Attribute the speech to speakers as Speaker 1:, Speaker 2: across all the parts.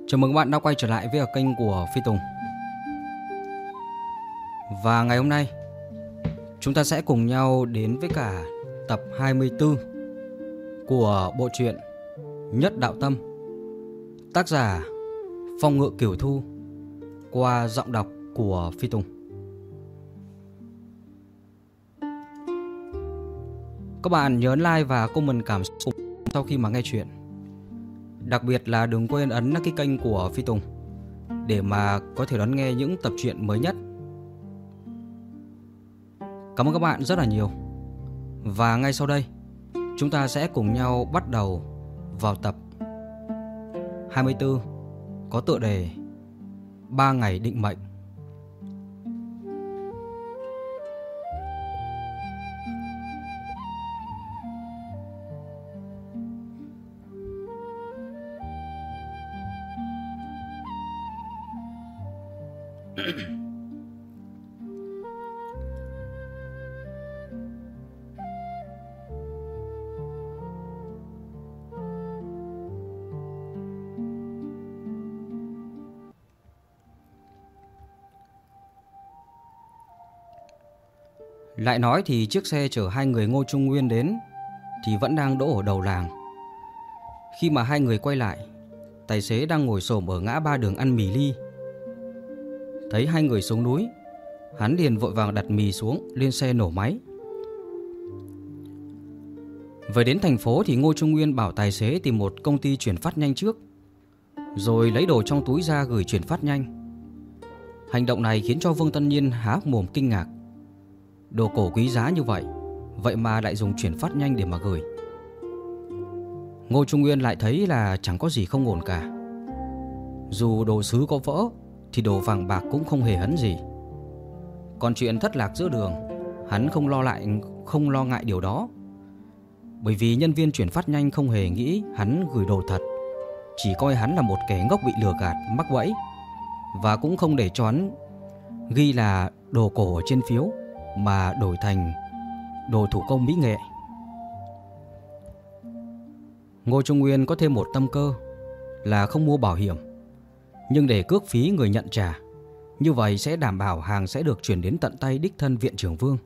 Speaker 1: Chào mừng các bạn đã quay trở lại với kênh của Phi Tùng. Và ngày hôm nay chúng ta sẽ cùng nhau đến với cả tập 24 của bộ truyện Nhất Đạo Tâm, tác giả Phong Ngự Kiều Thu, qua giọng đọc của Phi Tùng. Các bạn nhớ like và comment cảm xúc sau khi mà nghe chuyện. Đặc biệt là đừng quên ấn đăng ký kênh của Phi Tùng để mà có thể đón nghe những tập truyện mới nhất. Cảm ơn các bạn rất là nhiều. Và ngay sau đây chúng ta sẽ cùng nhau bắt đầu vào tập 24 có tựa đề 3 ngày định mệnh. Lại nói thì chiếc xe chở hai người Ngô Trung Nguyên đến thì vẫn đang đỗ ở đầu làng. Khi mà hai người quay lại, tài xế đang ngồi xổm ở ngã ba đường ăn mì Ly. Thấy hai người xuống núi, hắn liền vội vàng đặt mì xuống, lên xe nổ máy. Về đến thành phố thì Ngô Trung Nguyên bảo tài xế tìm một công ty chuyển phát nhanh trước, rồi lấy đồ trong túi ra gửi chuyển phát nhanh. Hành động này khiến cho Vương Tân Nhiên há hốc mồm kinh ngạc. Đồ cổ quý giá như vậy, vậy mà lại dùng chuyển phát nhanh để mà gửi. Ngô Trung Nguyên lại thấy là chẳng có gì không ổn cả. Dù đồ sứ có vỡ thì đồ vàng bạc cũng không hề hấn gì. Còn chuyện thất lạc giữa đường, hắn không lo ngại điều đó. Bởi vì nhân viên chuyển phát nhanh không hề nghĩ hắn gửi đồ thật, chỉ coi hắn là một kẻ ngốc bị lừa gạt, mắc bẫy. Và cũng không để cho hắn ghi là đồ cổ ở trên phiếu, mà đổi thành đồ thủ công mỹ nghệ. Ngô Trung Nguyên có thêm một tâm cơ là không mua bảo hiểm, nhưng để cước phí người nhận trả. Như vậy sẽ đảm bảo hàng sẽ được chuyển đến tận tay đích thân viện trưởng Vương.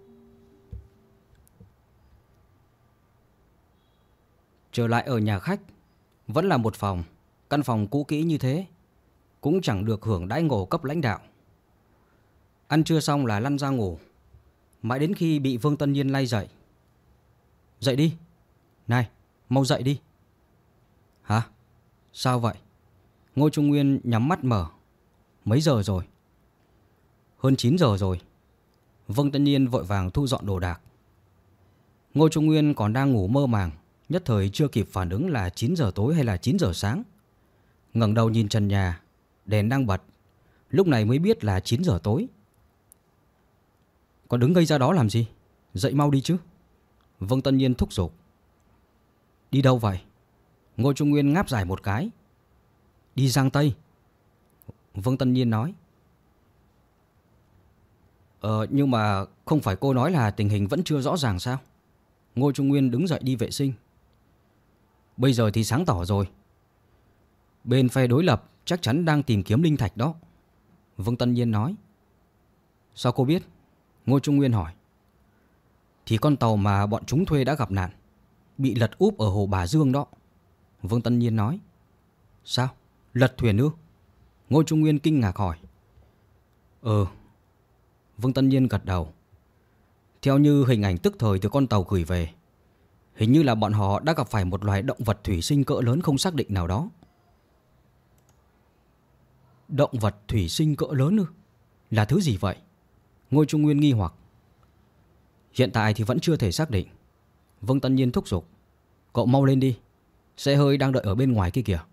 Speaker 1: Trở lại ở nhà khách, vẫn là một phòng, căn phòng cũ kỹ như thế, cũng chẳng được hưởng đãi ngộ cấp lãnh đạo. Ăn trưa xong là lăn ra ngủ, mãi đến khi bị Vương Tân Nhiên lay dậy. Dậy đi, này, mau dậy đi. Hả? Sao vậy? Ngô Trung Nguyên nhắm mắt mở. Mấy giờ rồi? Hơn 9 giờ rồi. Vương Tân Nhiên vội vàng thu dọn đồ đạc. Ngô Trung Nguyên còn đang ngủ mơ màng, nhất thời chưa kịp phản ứng là 9 giờ tối hay là 9 giờ sáng. Ngẩng đầu nhìn trần nhà, đèn đang bật, lúc này mới biết là 9 giờ tối. Còn đứng ngây ra đó làm gì? Dậy mau đi chứ. Vương Tân Nhiên thúc giục. Đi đâu vậy? Ngô Trung Nguyên ngáp dài một cái. Đi Giang Tây. Vương Tân Nhiên nói. Nhưng mà không phải cô nói là tình hình vẫn chưa rõ ràng sao? Ngô Trung Nguyên đứng dậy đi vệ sinh. Bây giờ thì sáng tỏ rồi. Bên phe đối lập chắc chắn đang tìm kiếm linh thạch đó. Vương Tân Nhiên nói. Sao cô biết? Ngô Trung Nguyên hỏi. Thì con tàu mà bọn chúng thuê đã gặp nạn, bị lật úp ở hồ Bà Dương đó. Vương Tân Nhiên nói. Sao? Lật thuyền ư? Ngô Trung Nguyên kinh ngạc hỏi. Vương Tân Nhiên gật đầu. Theo như hình ảnh tức thời từ con tàu gửi về, hình như là bọn họ đã gặp phải một loài động vật thủy sinh cỡ lớn không xác định nào đó. Động vật thủy sinh cỡ lớn ư? Là thứ gì vậy? Ngô Trung Nguyên nghi hoặc. Hiện tại thì vẫn chưa thể xác định. Vương Tân Nhiên thúc giục. Cậu mau lên đi, xe hơi đang đợi ở bên ngoài kia kìa.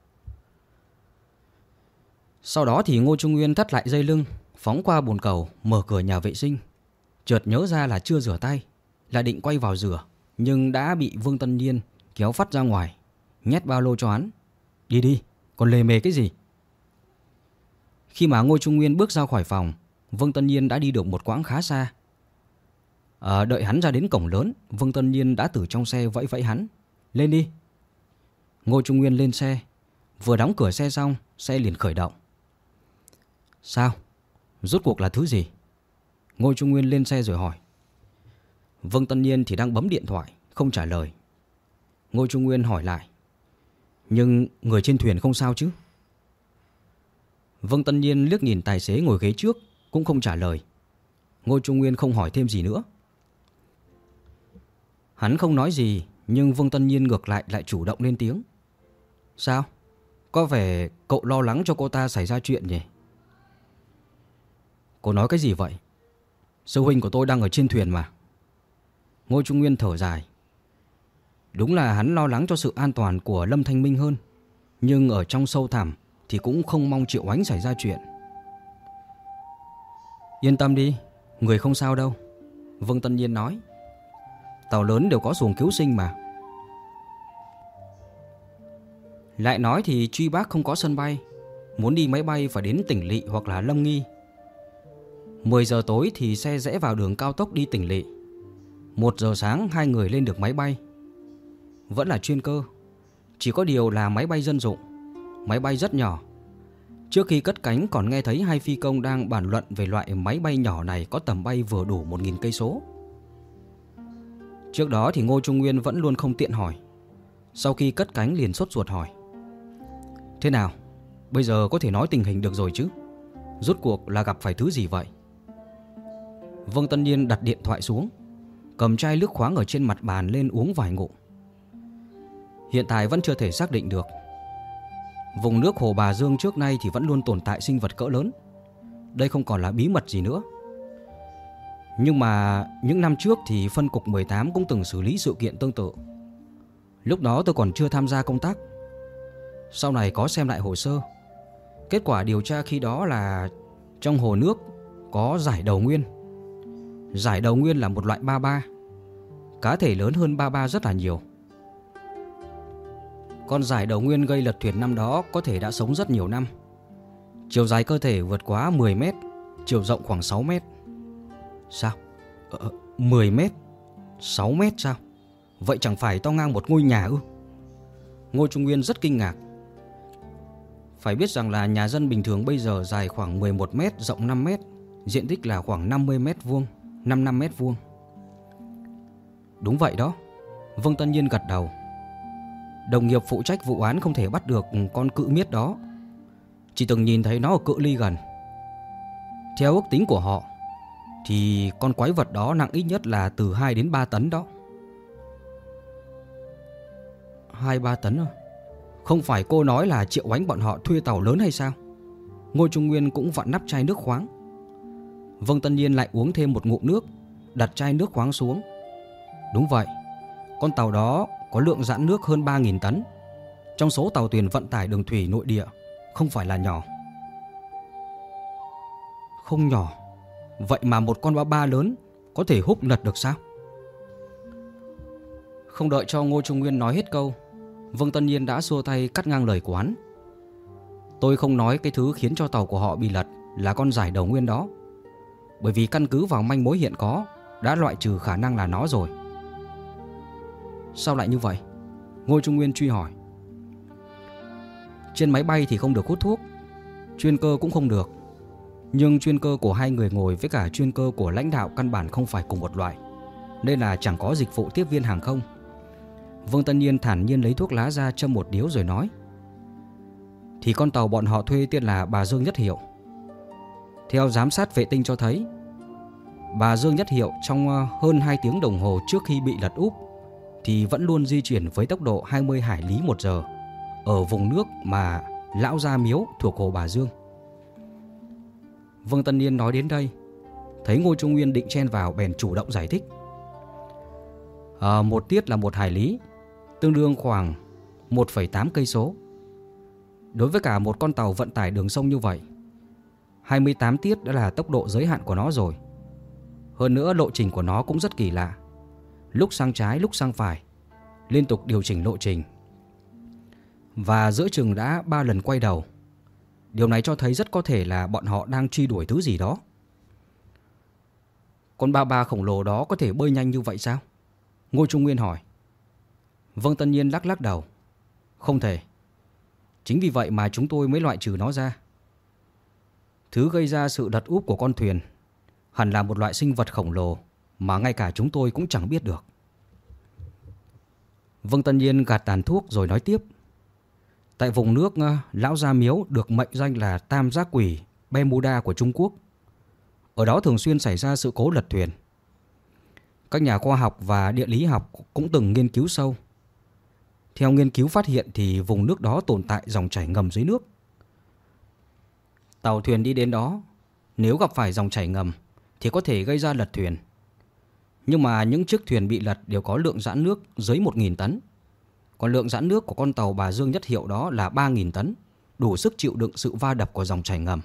Speaker 1: Sau đó thì Ngô Trung Nguyên thắt lại dây lưng, phóng qua bồn cầu, mở cửa nhà vệ sinh. Chợt nhớ ra là chưa rửa tay, là định quay vào rửa, nhưng đã bị Vương Tân Nhiên kéo phắt ra ngoài, nhét ba lô cho hắn. Đi đi, còn lề mề cái gì? Khi mà Ngô Trung Nguyên bước ra khỏi phòng, Vương Tân Nhiên đã đi được một quãng khá xa. Đợi hắn ra đến cổng lớn, Vương Tân Nhiên đã từ trong xe vẫy vẫy hắn. Lên đi. Ngô Trung Nguyên lên xe, Vừa đóng cửa xe xong, xe liền khởi động. Sao? Rốt cuộc là thứ gì? Ngô Trung Nguyên lên xe rồi hỏi. Vương Tân Nhiên thì đang bấm điện thoại, không trả lời. Ngô Trung Nguyên hỏi lại. Nhưng người trên thuyền không sao chứ? Vương Tân Nhiên liếc nhìn tài xế ngồi ghế trước, cũng không trả lời. Ngô Trung Nguyên không hỏi thêm gì nữa. Hắn không nói gì, nhưng Vương Tân Nhiên ngược lại chủ động lên tiếng. Sao? Có vẻ cậu lo lắng cho cô ta xảy ra chuyện nhỉ? Cô nói cái gì vậy? Sư huynh của tôi đang ở trên thuyền mà. Ngô Trung Nguyên thở dài. Đúng là hắn lo lắng cho sự an toàn của Lâm Thanh Minh hơn, nhưng ở trong sâu thẳm thì cũng không mong Triệu Ánh xảy ra chuyện. Yên tâm đi, người không sao đâu, Vương Tân Nhiên nói. Tàu lớn đều có xuồng cứu sinh mà. Lại nói thì Truy Bác không có sân bay, muốn đi máy bay phải đến Tỉnh Lỵ hoặc là Lâm Nghi. 10 giờ tối thì xe rẽ vào đường cao tốc đi Tỉnh Lỵ. 1 giờ sáng hai người lên được máy bay. Vẫn là chuyên cơ, chỉ có điều là máy bay dân dụng, máy bay rất nhỏ. Trước khi cất cánh còn nghe thấy hai phi công đang bàn luận về loại máy bay nhỏ này có tầm bay vừa đủ 1.000 cây số. Trước đó thì Ngô Trung Nguyên vẫn luôn không tiện hỏi. Sau khi cất cánh liền sốt ruột hỏi. Thế nào? Bây giờ có thể nói tình hình được rồi chứ? Rốt cuộc là gặp phải thứ gì vậy? Vương Tân Nhiên đặt điện thoại xuống, cầm chai nước khoáng ở trên mặt bàn lên uống vài ngụm. Hiện tại vẫn chưa thể xác định được. Vùng nước Hồ Bà Dương trước nay thì vẫn luôn tồn tại sinh vật cỡ lớn. Đây không còn là bí mật gì nữa. Nhưng mà những năm trước thì phân cục 18 cũng từng xử lý sự kiện tương tự. Lúc đó tôi còn chưa tham gia công tác. Sau này có xem lại hồ sơ. Kết quả điều tra khi đó là trong hồ nước có giải đầu nguyên. Giải đầu nguyên là một loại ba ba, cá thể lớn hơn ba ba rất là nhiều. Con giải đầu nguyên gây lật thuyền năm đó có thể đã sống rất nhiều năm. Chiều dài cơ thể vượt quá 10 mét, chiều rộng khoảng 6 mét. Sao? 10 mét? 6 mét sao? Vậy chẳng phải to ngang một ngôi nhà ư? Ngô Trung Nguyên rất kinh ngạc. Phải biết rằng là nhà dân bình thường bây giờ dài khoảng 11 mét, rộng 5 mét, diện tích là khoảng 50 mét vuông, 55 mét vuông. Đúng vậy đó, Vương Tân Nhiên gật đầu. Đồng nghiệp phụ trách vụ án không thể bắt được con cự miết đó, chỉ từng nhìn thấy nó ở cự ly gần. Theo ước tính của họ thì con quái vật đó nặng ít nhất là từ 2 đến 3 tấn đó. 2-3 tấn à? Không phải cô nói là Triệu Ánh bọn họ thuê tàu lớn hay sao? Ngô Trung Nguyên cũng vặn nắp chai nước khoáng. Vương Tân Nhiên lại uống thêm một ngụm nước, đặt chai nước khoáng xuống. Đúng vậy, con tàu đó có lượng dãn nước hơn 3.000 tấn. Trong số tàu thuyền vận tải đường thủy nội địa, không phải là nhỏ. Không nhỏ. Vậy mà một con ba ba lớn có thể húc lật được sao? Không đợi cho Ngô Trung Nguyên nói hết câu, Vương Tân Nhiên đã xua tay cắt ngang lời của hắn. Tôi không nói cái thứ khiến cho tàu của họ bị lật là con giải đầu nguyên đó, bởi vì căn cứ vào manh mối hiện có đã loại trừ khả năng là nó rồi. Sao lại như vậy? Ngô Trung Nguyên truy hỏi. Trên máy bay thì không được hút thuốc, chuyên cơ cũng không được. Nhưng chuyên cơ của hai người ngồi với cả chuyên cơ của lãnh đạo căn bản không phải cùng một loại, nên là chẳng có dịch vụ tiếp viên hàng không. Vương Tân Nhiên thản nhiên lấy thuốc lá ra châm một điếu rồi nói. Thì con tàu bọn họ thuê tên là Bà Dương Nhất Hiệu. Theo giám sát vệ tinh cho thấy, Bà Dương Nhất Hiệu trong hơn 2 tiếng đồng hồ trước khi bị lật úp thì vẫn luôn di chuyển với tốc độ 20 hải lý một giờ ở vùng nước mà Lão Gia Miếu thuộc Hồ Bà Dương. Vương Tân Nhiên nói đến đây, thấy Ngô Trung Nguyên định chen vào bèn chủ động giải thích. Một tiết là 1 hải lý, tương đương khoảng 1,8 cây số. Đối với cả một con tàu vận tải đường sông như vậy, 28 tiết đã là tốc độ giới hạn của nó rồi. Hơn nữa lộ trình của nó cũng rất kỳ lạ, lúc sang trái lúc sang phải, liên tục điều chỉnh lộ trình. Và giữa chừng đã 3 lần quay đầu. Điều này cho thấy rất có thể là bọn họ đang truy đuổi thứ gì đó. Con ba ba khổng lồ đó có thể bơi nhanh như vậy sao? Ngô Trung Nguyên hỏi. Vương Tân Nhiên lắc lắc đầu. Không thể. Chính vì vậy mà chúng tôi mới loại trừ nó ra. Thứ gây ra sự lật úp của con thuyền hẳn là một loại sinh vật khổng lồ mà ngay cả chúng tôi cũng chẳng biết được. Vương Tân Nhiên gạt tàn thuốc rồi nói tiếp. Tại vùng nước Lão Gia Miếu được mệnh danh là Tam Giác Quỷ Bermuda của Trung Quốc, ở đó thường xuyên xảy ra sự cố lật thuyền. Các nhà khoa học và địa lý học cũng từng nghiên cứu sâu. Theo nghiên cứu phát hiện thì vùng nước đó tồn tại dòng chảy ngầm dưới nước. Tàu thuyền đi đến đó, nếu gặp phải dòng chảy ngầm thì có thể gây ra lật thuyền. Nhưng mà những chiếc thuyền bị lật đều có lượng dãn nước dưới 1.000 tấn. Còn lượng dãn nước của con tàu Bà Dương Nhất Hiệu đó là 3.000 tấn, đủ sức chịu đựng sự va đập của dòng chảy ngầm.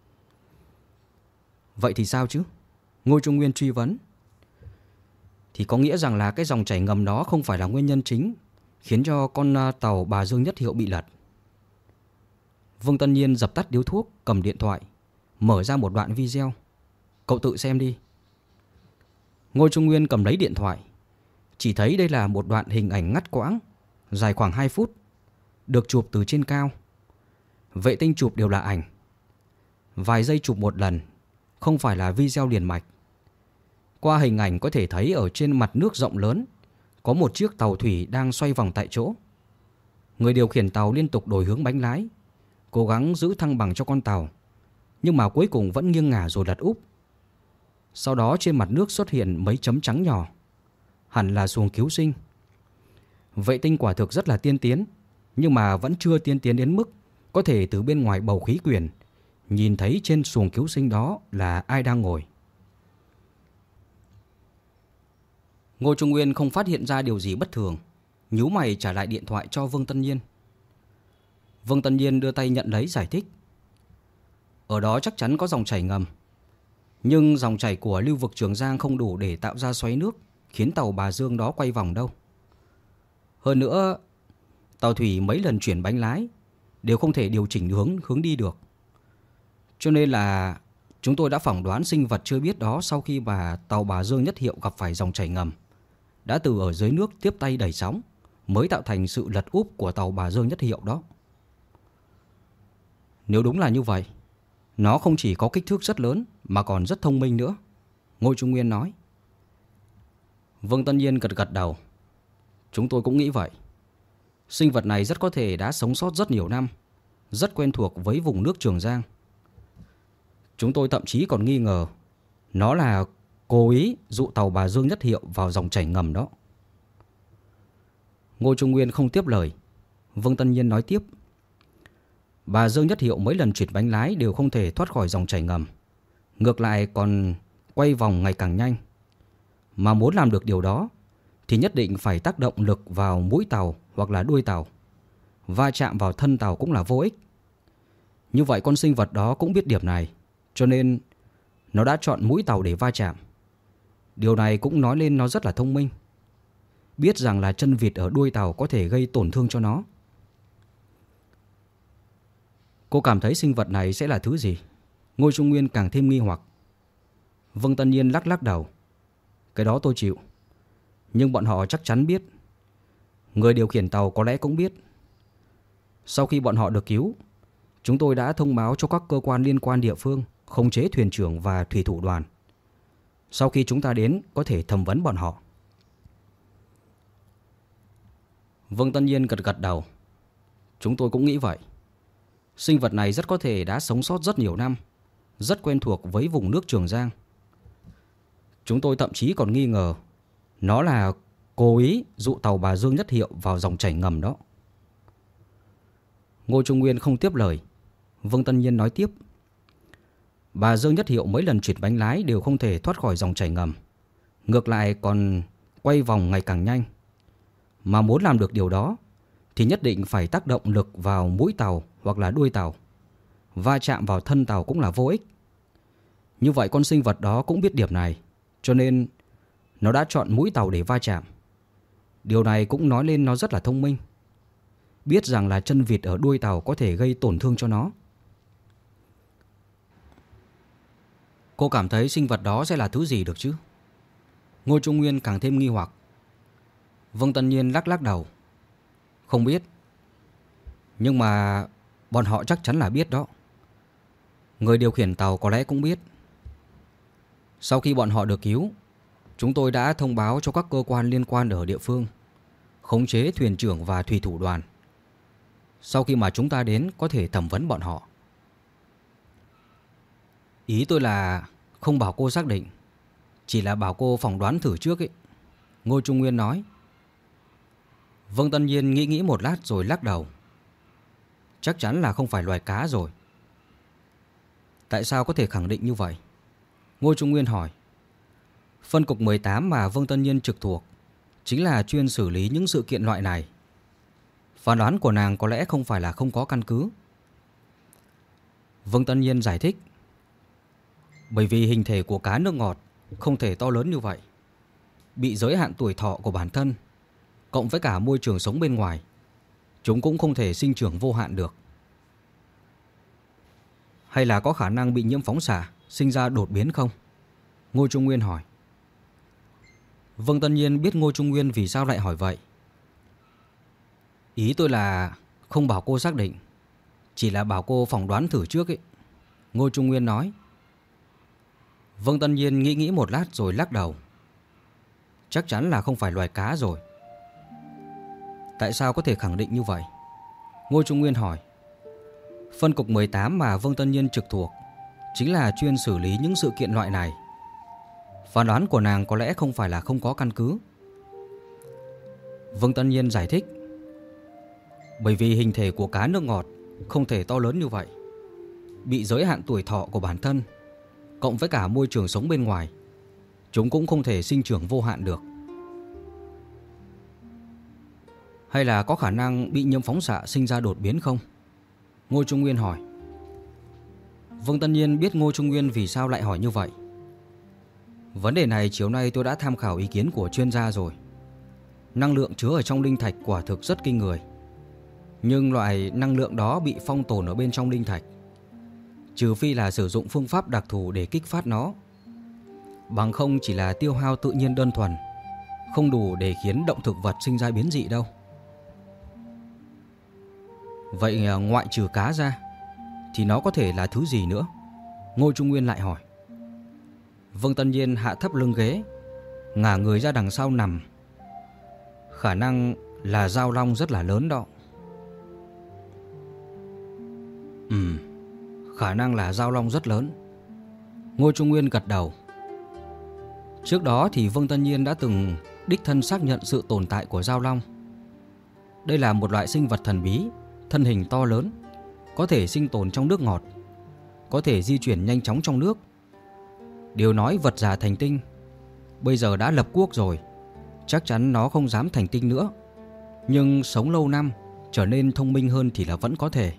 Speaker 1: Vậy thì sao chứ? Ngô Trung Nguyên truy vấn. Thì có nghĩa rằng là cái dòng chảy ngầm đó không phải là nguyên nhân chính khiến cho con tàu Bà Dương Nhất Hiệu bị lật. Vương Tân Nhiên dập tắt điếu thuốc, cầm điện thoại, mở ra một đoạn video. Cậu tự xem đi. Ngô Trung Nguyên cầm lấy điện thoại. Chỉ thấy đây là một đoạn hình ảnh ngắt quãng, dài khoảng 2 phút, được chụp từ trên cao. Vệ tinh chụp đều là ảnh. Vài giây chụp một lần, không phải là video liền mạch. Qua hình ảnh có thể thấy ở trên mặt nước rộng lớn có một chiếc tàu thủy đang xoay vòng tại chỗ. Người điều khiển tàu liên tục đổi hướng bánh lái, cố gắng giữ thăng bằng cho con tàu, nhưng mà cuối cùng vẫn nghiêng ngả rồi lật úp. Sau đó trên mặt nước xuất hiện mấy chấm trắng nhỏ, hẳn là xuồng cứu sinh. Vệ tinh quả thực rất là tiên tiến, nhưng mà vẫn chưa tiên tiến đến mức có thể từ bên ngoài bầu khí quyển nhìn thấy trên xuồng cứu sinh đó là ai đang ngồi. Ngô Trung Nguyên không phát hiện ra điều gì bất thường, nhíu mày trả lại điện thoại cho Vương Tân Nhiên. Vương Tân Nhiên đưa tay nhận lấy giải thích. Ở đó chắc chắn có dòng chảy ngầm, nhưng dòng chảy của lưu vực Trường Giang không đủ để tạo ra xoáy nước khiến tàu Bà Dương đó quay vòng đâu. Hơn nữa, tàu thủy mấy lần chuyển bánh lái đều không thể điều chỉnh hướng đi được. Cho nên là chúng tôi đã phỏng đoán sinh vật chưa biết đó sau khi tàu Bà Dương Nhất Hiệu gặp phải dòng chảy ngầm đã từ ở dưới nước tiếp tay đẩy sóng, mới tạo thành sự lật úp của tàu Bà Dương Nhất Hiệu đó. Nếu đúng là như vậy, nó không chỉ có kích thước rất lớn mà còn rất thông minh nữa, Ngô Trung Nguyên nói. Vương Tân Nhiên gật gật đầu. Chúng tôi cũng nghĩ vậy. Sinh vật này rất có thể đã sống sót rất nhiều năm, rất quen thuộc với vùng nước Trường Giang. Chúng tôi thậm chí còn nghi ngờ nó là cố ý dụ tàu Bà Dương Nhất Hiệu vào dòng chảy ngầm đó. Ngô Trung Nguyên không tiếp lời. Vương Tân Nhiên nói tiếp. Bà Dương Nhất Hiệu mấy lần chuyển bánh lái đều không thể thoát khỏi dòng chảy ngầm, ngược lại còn quay vòng ngày càng nhanh. Mà muốn làm được điều đó thì nhất định phải tác động lực vào mũi tàu hoặc là đuôi tàu. Va chạm vào thân tàu cũng là vô ích. Như vậy con sinh vật đó cũng biết điểm này, cho nên nó đã chọn mũi tàu để va chạm. Điều này cũng nói lên nó rất là thông minh, biết rằng là chân vịt ở đuôi tàu có thể gây tổn thương cho nó. Cô cảm thấy sinh vật này sẽ là thứ gì? Ngô Trung Nguyên càng thêm nghi hoặc. Vương Tân Nhiên lắc lắc đầu. Cái đó tôi chịu. Nhưng bọn họ chắc chắn biết. Người điều khiển tàu có lẽ cũng biết. Sau khi bọn họ được cứu, chúng tôi đã thông báo cho các cơ quan liên quan địa phương khống chế thuyền trưởng và thủy thủ đoàn. Sau khi chúng ta đến có thể thẩm vấn bọn họ. Vương Tân Nhiên gật gật đầu. Chúng tôi cũng nghĩ vậy. Sinh vật này rất có thể đã sống sót rất nhiều năm, rất quen thuộc với vùng nước Trường Giang. Chúng tôi thậm chí còn nghi ngờ nó là cố ý dụ tàu Bà Dương Nhất Hiệu vào dòng chảy ngầm đó. Ngô Trung Nguyên không tiếp lời. Vương Tân Nhiên nói tiếp. Bà Dương Nhất Hiệu mấy lần chuyển bánh lái đều không thể thoát khỏi dòng chảy ngầm, ngược lại còn quay vòng ngày càng nhanh. Mà muốn làm được điều đó thì nhất định phải tác động lực vào mũi tàu hoặc là đuôi tàu. Va chạm vào thân tàu cũng là vô ích. Như vậy con sinh vật đó cũng biết điểm này, cho nên nó đã chọn mũi tàu để va chạm. Điều này cũng nói lên nó rất là thông minh, biết rằng là chân vịt ở đuôi tàu có thể gây tổn thương cho nó. Cô cảm thấy sinh vật đó sẽ là thứ gì được chứ? Ngô Trung Nguyên càng thêm nghi hoặc. Vương Tân Nhiên lắc lắc đầu. Không biết. Nhưng mà bọn họ chắc chắn là biết đó. Người điều khiển tàu có lẽ cũng biết. Sau khi bọn họ được cứu, chúng tôi đã thông báo cho các cơ quan liên quan ở địa phương, khống chế thuyền trưởng và thủy thủ đoàn. Sau khi mà chúng ta đến có thể thẩm vấn bọn họ. Ý tôi là không bảo cô xác định, chỉ là bảo cô phỏng đoán thử trước ấy. Ngô Trung Nguyên nói. Vương Tân Nhiên nghĩ một lát rồi lắc đầu. Chắc chắn là không phải loài cá rồi. Tại sao có thể khẳng định như vậy? Ngô Trung Nguyên hỏi. Phân cục 18 mà Vương Tân Nhiên trực thuộc chính là chuyên xử lý những sự kiện loại này. Phán đoán của nàng có lẽ không phải là không có căn cứ. Vương Tân Nhiên giải thích. Bởi vì hình thể của cá nước ngọt không thể to lớn như vậy, bị giới hạn tuổi thọ của bản thân, cộng với cả môi trường sống bên ngoài, chúng cũng không thể sinh trưởng vô hạn được. Hay là có khả năng bị nhiễm phóng xạ, sinh ra đột biến không? Ngô Trung Nguyên hỏi. Vương Tân Nhiên biết Ngô Trung Nguyên vì sao lại hỏi vậy. Ý tôi là không bảo cô xác định, chỉ là bảo cô phỏng đoán thử trước ấy. Ngô Trung Nguyên nói. Vương Tân Nhiên nghĩ một lát rồi lắc đầu. Chắc chắn là không phải loài cá rồi. Tại sao có thể khẳng định như vậy? Ngô Trung Nguyên hỏi. Phân cục 18 mà Vương Tân Nhiên trực thuộc chính là chuyên xử lý những sự kiện loại này. Phán đoán của nàng có lẽ không phải là không có căn cứ. Vương Tân Nhiên giải thích. Bởi vì hình thể của cá nước ngọt không thể to lớn như vậy, bị giới hạn tuổi thọ của bản thân, cộng với cả môi trường sống bên ngoài, chúng cũng không thể sinh trưởng vô hạn được. Hay là có khả năng bị nhiễm phóng xạ sinh ra đột biến không? Ngô Trung Nguyên hỏi. Vương Tân Nhiên biết Ngô Trung Nguyên vì sao lại hỏi như vậy. Vấn đề này chiều nay tôi đã tham khảo ý kiến của chuyên gia rồi. Năng lượng chứa ở trong linh thạch quả thực rất kinh người. Nhưng loại năng lượng đó bị phong tồn ở bên trong linh thạch, trừ phi là sử dụng phương pháp đặc thù để kích phát nó. Bằng không chỉ là tiêu hao tự nhiên đơn thuần, không đủ để khiến động thực vật sinh ra biến dị đâu. Vậy ngoại trừ cá ra thì nó có thể là thứ gì nữa? Ngô Trung Nguyên lại hỏi. Vương Tân Nhiên hạ thấp lưng ghế, ngả người ra đằng sau nằm. Khả năng là dao long rất là lớn đó. Khả năng là dao long rất lớn. Ngô Trung Nguyên gật đầu. Trước đó thì Vương Tân Nhiên đã từng đích thân xác nhận sự tồn tại của dao long. Đây là một loại sinh vật thần bí, thân hình to lớn, có thể sinh tồn trong nước ngọt, có thể di chuyển nhanh chóng trong nước. Điều nói vật già thành tinh, bây giờ đã lập quốc rồi, chắc chắn nó không dám thành tinh nữa. Nhưng sống lâu năm, trở nên thông minh hơn thì là vẫn có thể.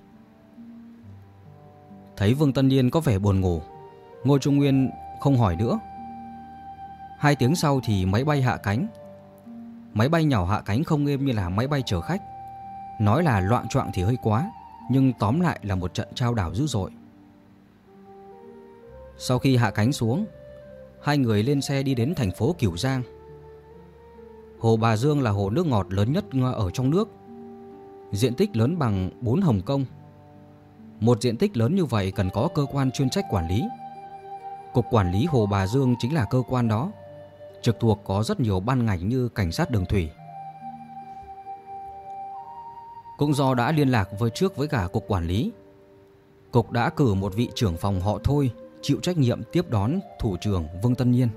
Speaker 1: Thấy Vương Tân Nhiên có vẻ buồn ngủ, Ngô Trung Nguyên không hỏi nữa. 2 tiếng sau thì máy bay hạ cánh. Máy bay nhỏ hạ cánh không êm như là máy bay chở khách. Nói là loạng choạng thì hơi quá, nhưng tóm lại là một trận chao đảo dữ dội. Sau khi hạ cánh xuống, 2 người lên xe đi đến thành phố Cửu Giang. Hồ Bà Dương là hồ nước ngọt lớn nhất ở trong nước, diện tích lớn bằng 4 Hồng Kông. Một diện tích lớn như vậy cần có cơ quan chuyên trách quản lý. Cục Quản lý Hồ Bà Dương chính là cơ quan đó. Trực thuộc có rất nhiều ban ngành như cảnh sát đường thủy. Cũng do đã liên lạc với cả cục quản lý, cục đã cử một vị trưởng phòng họ Thôi chịu trách nhiệm tiếp đón thủ trưởng Vương Tân Nhiên.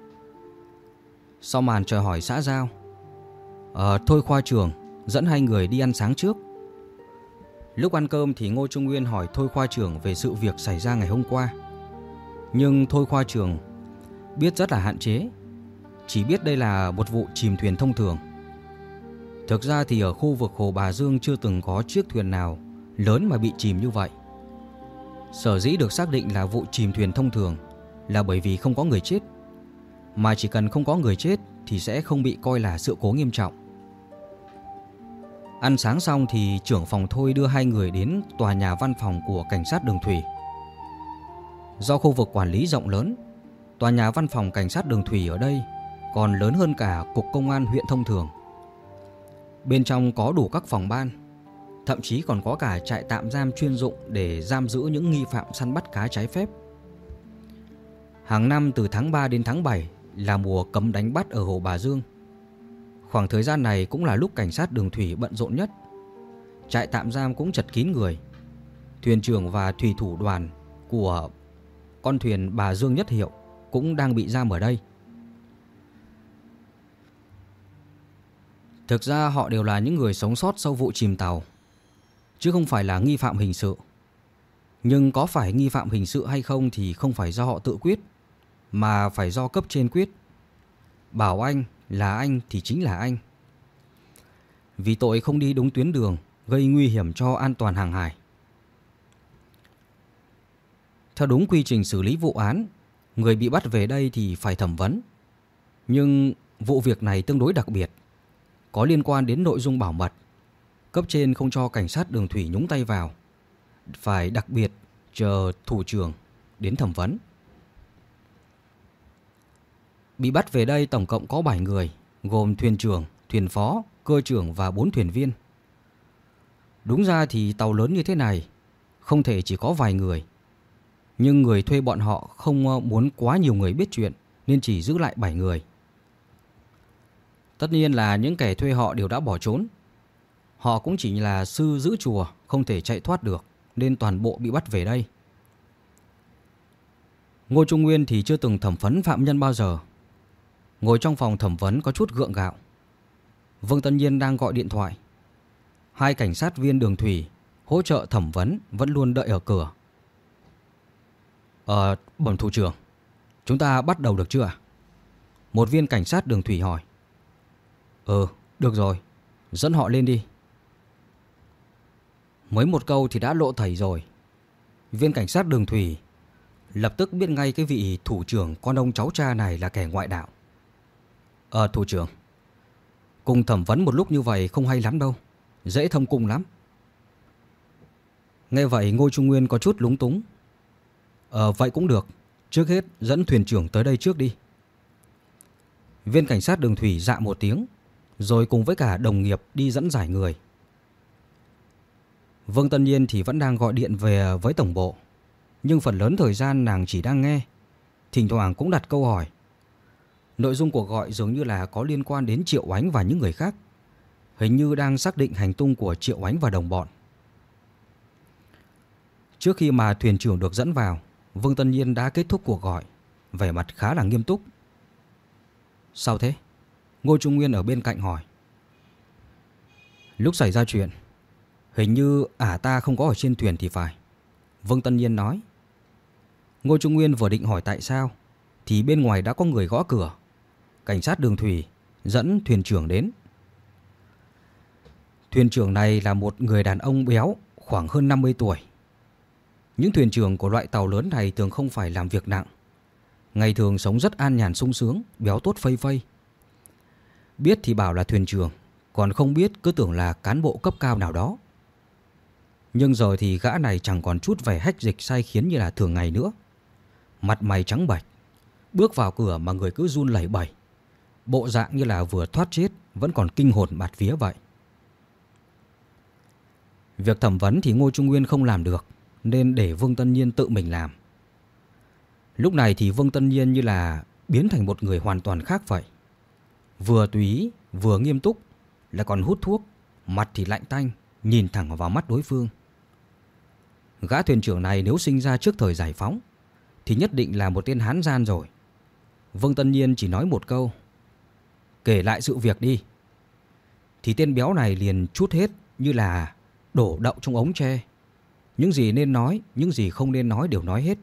Speaker 1: Sau màn chào hỏi xã giao, Thôi khoa trưởng dẫn 2 người đi ăn sáng trước. Lúc ăn cơm thì Ngô Trung Nguyên hỏi Thôi khoa trưởng về sự việc xảy ra ngày hôm qua. Nhưng Thôi khoa trưởng biết rất là hạn chế, chỉ biết đây là một vụ chìm thuyền thông thường. Thực ra thì ở khu vực Hồ Bà Dương chưa từng có chiếc thuyền nào lớn mà bị chìm như vậy. Sở dĩ được xác định là vụ chìm thuyền thông thường là bởi vì không có người chết. Mà chỉ cần không có người chết thì sẽ không bị coi là sự cố nghiêm trọng. Ăn sáng xong thì trưởng phòng Thôi đưa 2 người đến tòa nhà văn phòng của cảnh sát đường thủy. Do khu vực quản lý rộng lớn, tòa nhà văn phòng cảnh sát đường thủy ở đây còn lớn hơn cả cục công an huyện thông thường. Bên trong có đủ các phòng ban, Thậm chí còn có cả trại tạm giam chuyên dụng để giam giữ những nghi phạm săn bắt cá trái phép. Hàng năm từ tháng 3 đến tháng 7 là mùa cấm đánh bắt ở hồ Bà Dương. Khoảng thời gian này cũng là lúc cảnh sát đường thủy bận rộn nhất. Trại tạm giam cũng chật kín người. Thuyền trưởng và thủy thủ đoàn của con thuyền Bà Dương Nhất Hiệu cũng đang bị giam ở đây. Thực ra họ đều là những người sống sót sau vụ chìm tàu, chứ không phải là nghi phạm hình sự. Nhưng có phải nghi phạm hình sự hay không thì không phải do họ tự quyết, mà phải do cấp trên quyết. Bảo anh là anh thì chính là anh. Vì tội không đi đúng tuyến đường, gây nguy hiểm cho an toàn hàng hải. Theo đúng quy trình xử lý vụ án, người bị bắt về đây thì phải thẩm vấn. Nhưng vụ việc này tương đối đặc biệt, có liên quan đến nội dung bảo mật. Cấp trên không cho cảnh sát đường thủy nhúng tay vào, phải đặc biệt chờ thủ trưởng đến thẩm vấn. Bị bắt về đây tổng cộng có 7 người, gồm thuyền trưởng, thuyền phó, cơ trưởng và 4 thuyền viên. Đúng ra thì tàu lớn như thế này không thể chỉ có vài người, nhưng người thuê bọn họ không muốn quá nhiều người biết chuyện nên chỉ giữ lại 7 người. Tất nhiên là những kẻ thuê họ đều đã bỏ trốn. Họ cũng chỉ là sư giữ chùa, không thể chạy thoát được, nên toàn bộ bị bắt về đây. Ngô Trung Nguyên thì chưa từng thẩm vấn phạm nhân bao giờ. Ngồi trong phòng thẩm vấn có chút gượng gạo. Vương Tân Nhiên đang gọi điện thoại. 2 cảnh sát viên đường thủy hỗ trợ thẩm vấn vẫn luôn đợi ở cửa. Bẩm thủ trưởng, chúng ta bắt đầu được chưa ạ? Một viên cảnh sát đường thủy hỏi. Được rồi, dẫn họ lên đi. Mới một câu thì đã lộ thầy rồi. Viên cảnh sát đường thủy lập tức biết ngay cái vị thủ trưởng con ông cháu cha này là kẻ ngoại đạo. Thủ trưởng, cùng thẩm vấn một lúc như vậy không hay lắm đâu, dễ thâm cung lắm. Nghe vậy Ngô Trung Nguyên có chút lúng túng. Vậy cũng được, trước hết dẫn thuyền trưởng tới đây trước đi. Viên cảnh sát đường thủy dạ một tiếng, rồi cùng với cả đồng nghiệp đi dẫn giải người. Vương Tân Nhiên thì vẫn đang gọi điện về với tổng bộ, nhưng phần lớn thời gian nàng chỉ đang nghe, thỉnh thoảng cũng đặt câu hỏi. Nội dung cuộc gọi dường như là có liên quan đến Triệu Ánh và những người khác, hình như đang xác định hành tung của Triệu Ánh và đồng bọn. Trước khi mà thuyền trưởng được dẫn vào, Vương Tân Nhiên đã kết thúc cuộc gọi, vẻ mặt khá là nghiêm túc. Sao thế? Ngô Trung Nguyên ở bên cạnh hỏi. Lúc xảy ra chuyện, hình như ta không có ở trên thuyền thì phải, Vương Tân Nhiên nói. Ngô Trung Nguyên vừa định hỏi tại sao thì bên ngoài đã có người gõ cửa. Cảnh sát đường thủy dẫn thuyền trưởng đến. Thuyền trưởng này là một người đàn ông béo, khoảng hơn 50 tuổi. Những thuyền trưởng của loại tàu lớn này thường không phải làm việc nặng, ngày thường sống rất an nhàn sung sướng, béo tốt phây phây. Biết thì bảo là thuyền trưởng, còn không biết cứ tưởng là cán bộ cấp cao nào đó. Nhưng giờ thì gã này chẳng còn chút vẻ hách dịch sai khiến như là thường ngày nữa. Mặt mày trắng bệch, bước vào cửa mà người cứ run lẩy bẩy, bộ dạng như là vừa thoát chết, vẫn còn kinh hồn bạt vía vậy. Việc thẩm vấn thì Ngô Trung Nguyên không làm được, nên để Vương Tân Nhiên tự mình làm. Lúc này thì Vương Tân Nhiên như là biến thành một người hoàn toàn khác vậy. Vừa túy, vừa nghiêm túc, lại còn hút thuốc, mặt thì lạnh tanh, nhìn thẳng vào mắt đối phương. Gã thuyền trưởng này nếu sinh ra trước thời giải phóng thì nhất định là một tên hán gian rồi. Vương Tân Nhiên chỉ nói một câu: kể lại sự việc đi. Thì tên béo này liền trút hết như là đổ đậu trong ống tre. Những gì nên nói, những gì không nên nói đều nói hết.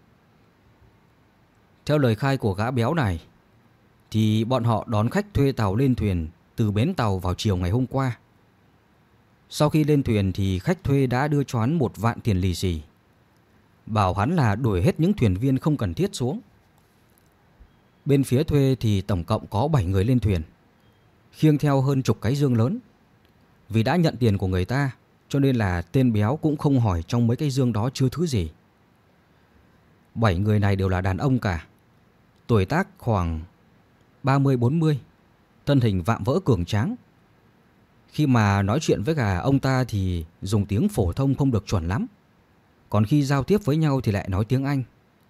Speaker 1: Theo lời khai của gã béo này thì bọn họ đón khách thuê tàu lên thuyền từ bến tàu vào chiều ngày hôm qua. Sau khi lên thuyền thì khách thuê đã đưa cho hắn 1 vạn tiền lì xì, bảo hắn là đuổi hết những thuyền viên không cần thiết xuống. Bên phía thuê thì tổng cộng có 7 người lên thuyền, khiêng theo hơn chục cái dương lớn. Vì đã nhận tiền của người ta cho nên là tên béo cũng không hỏi trong mấy cái dương đó chứa thứ gì. 7 người này đều là đàn ông cả, tuổi tác khoảng 30-40, thân hình vạm vỡ cường tráng. Khi mà nói chuyện với cả ông ta thì dùng tiếng phổ thông không được chuẩn lắm. Còn khi giao tiếp với nhau thì lại nói tiếng Anh.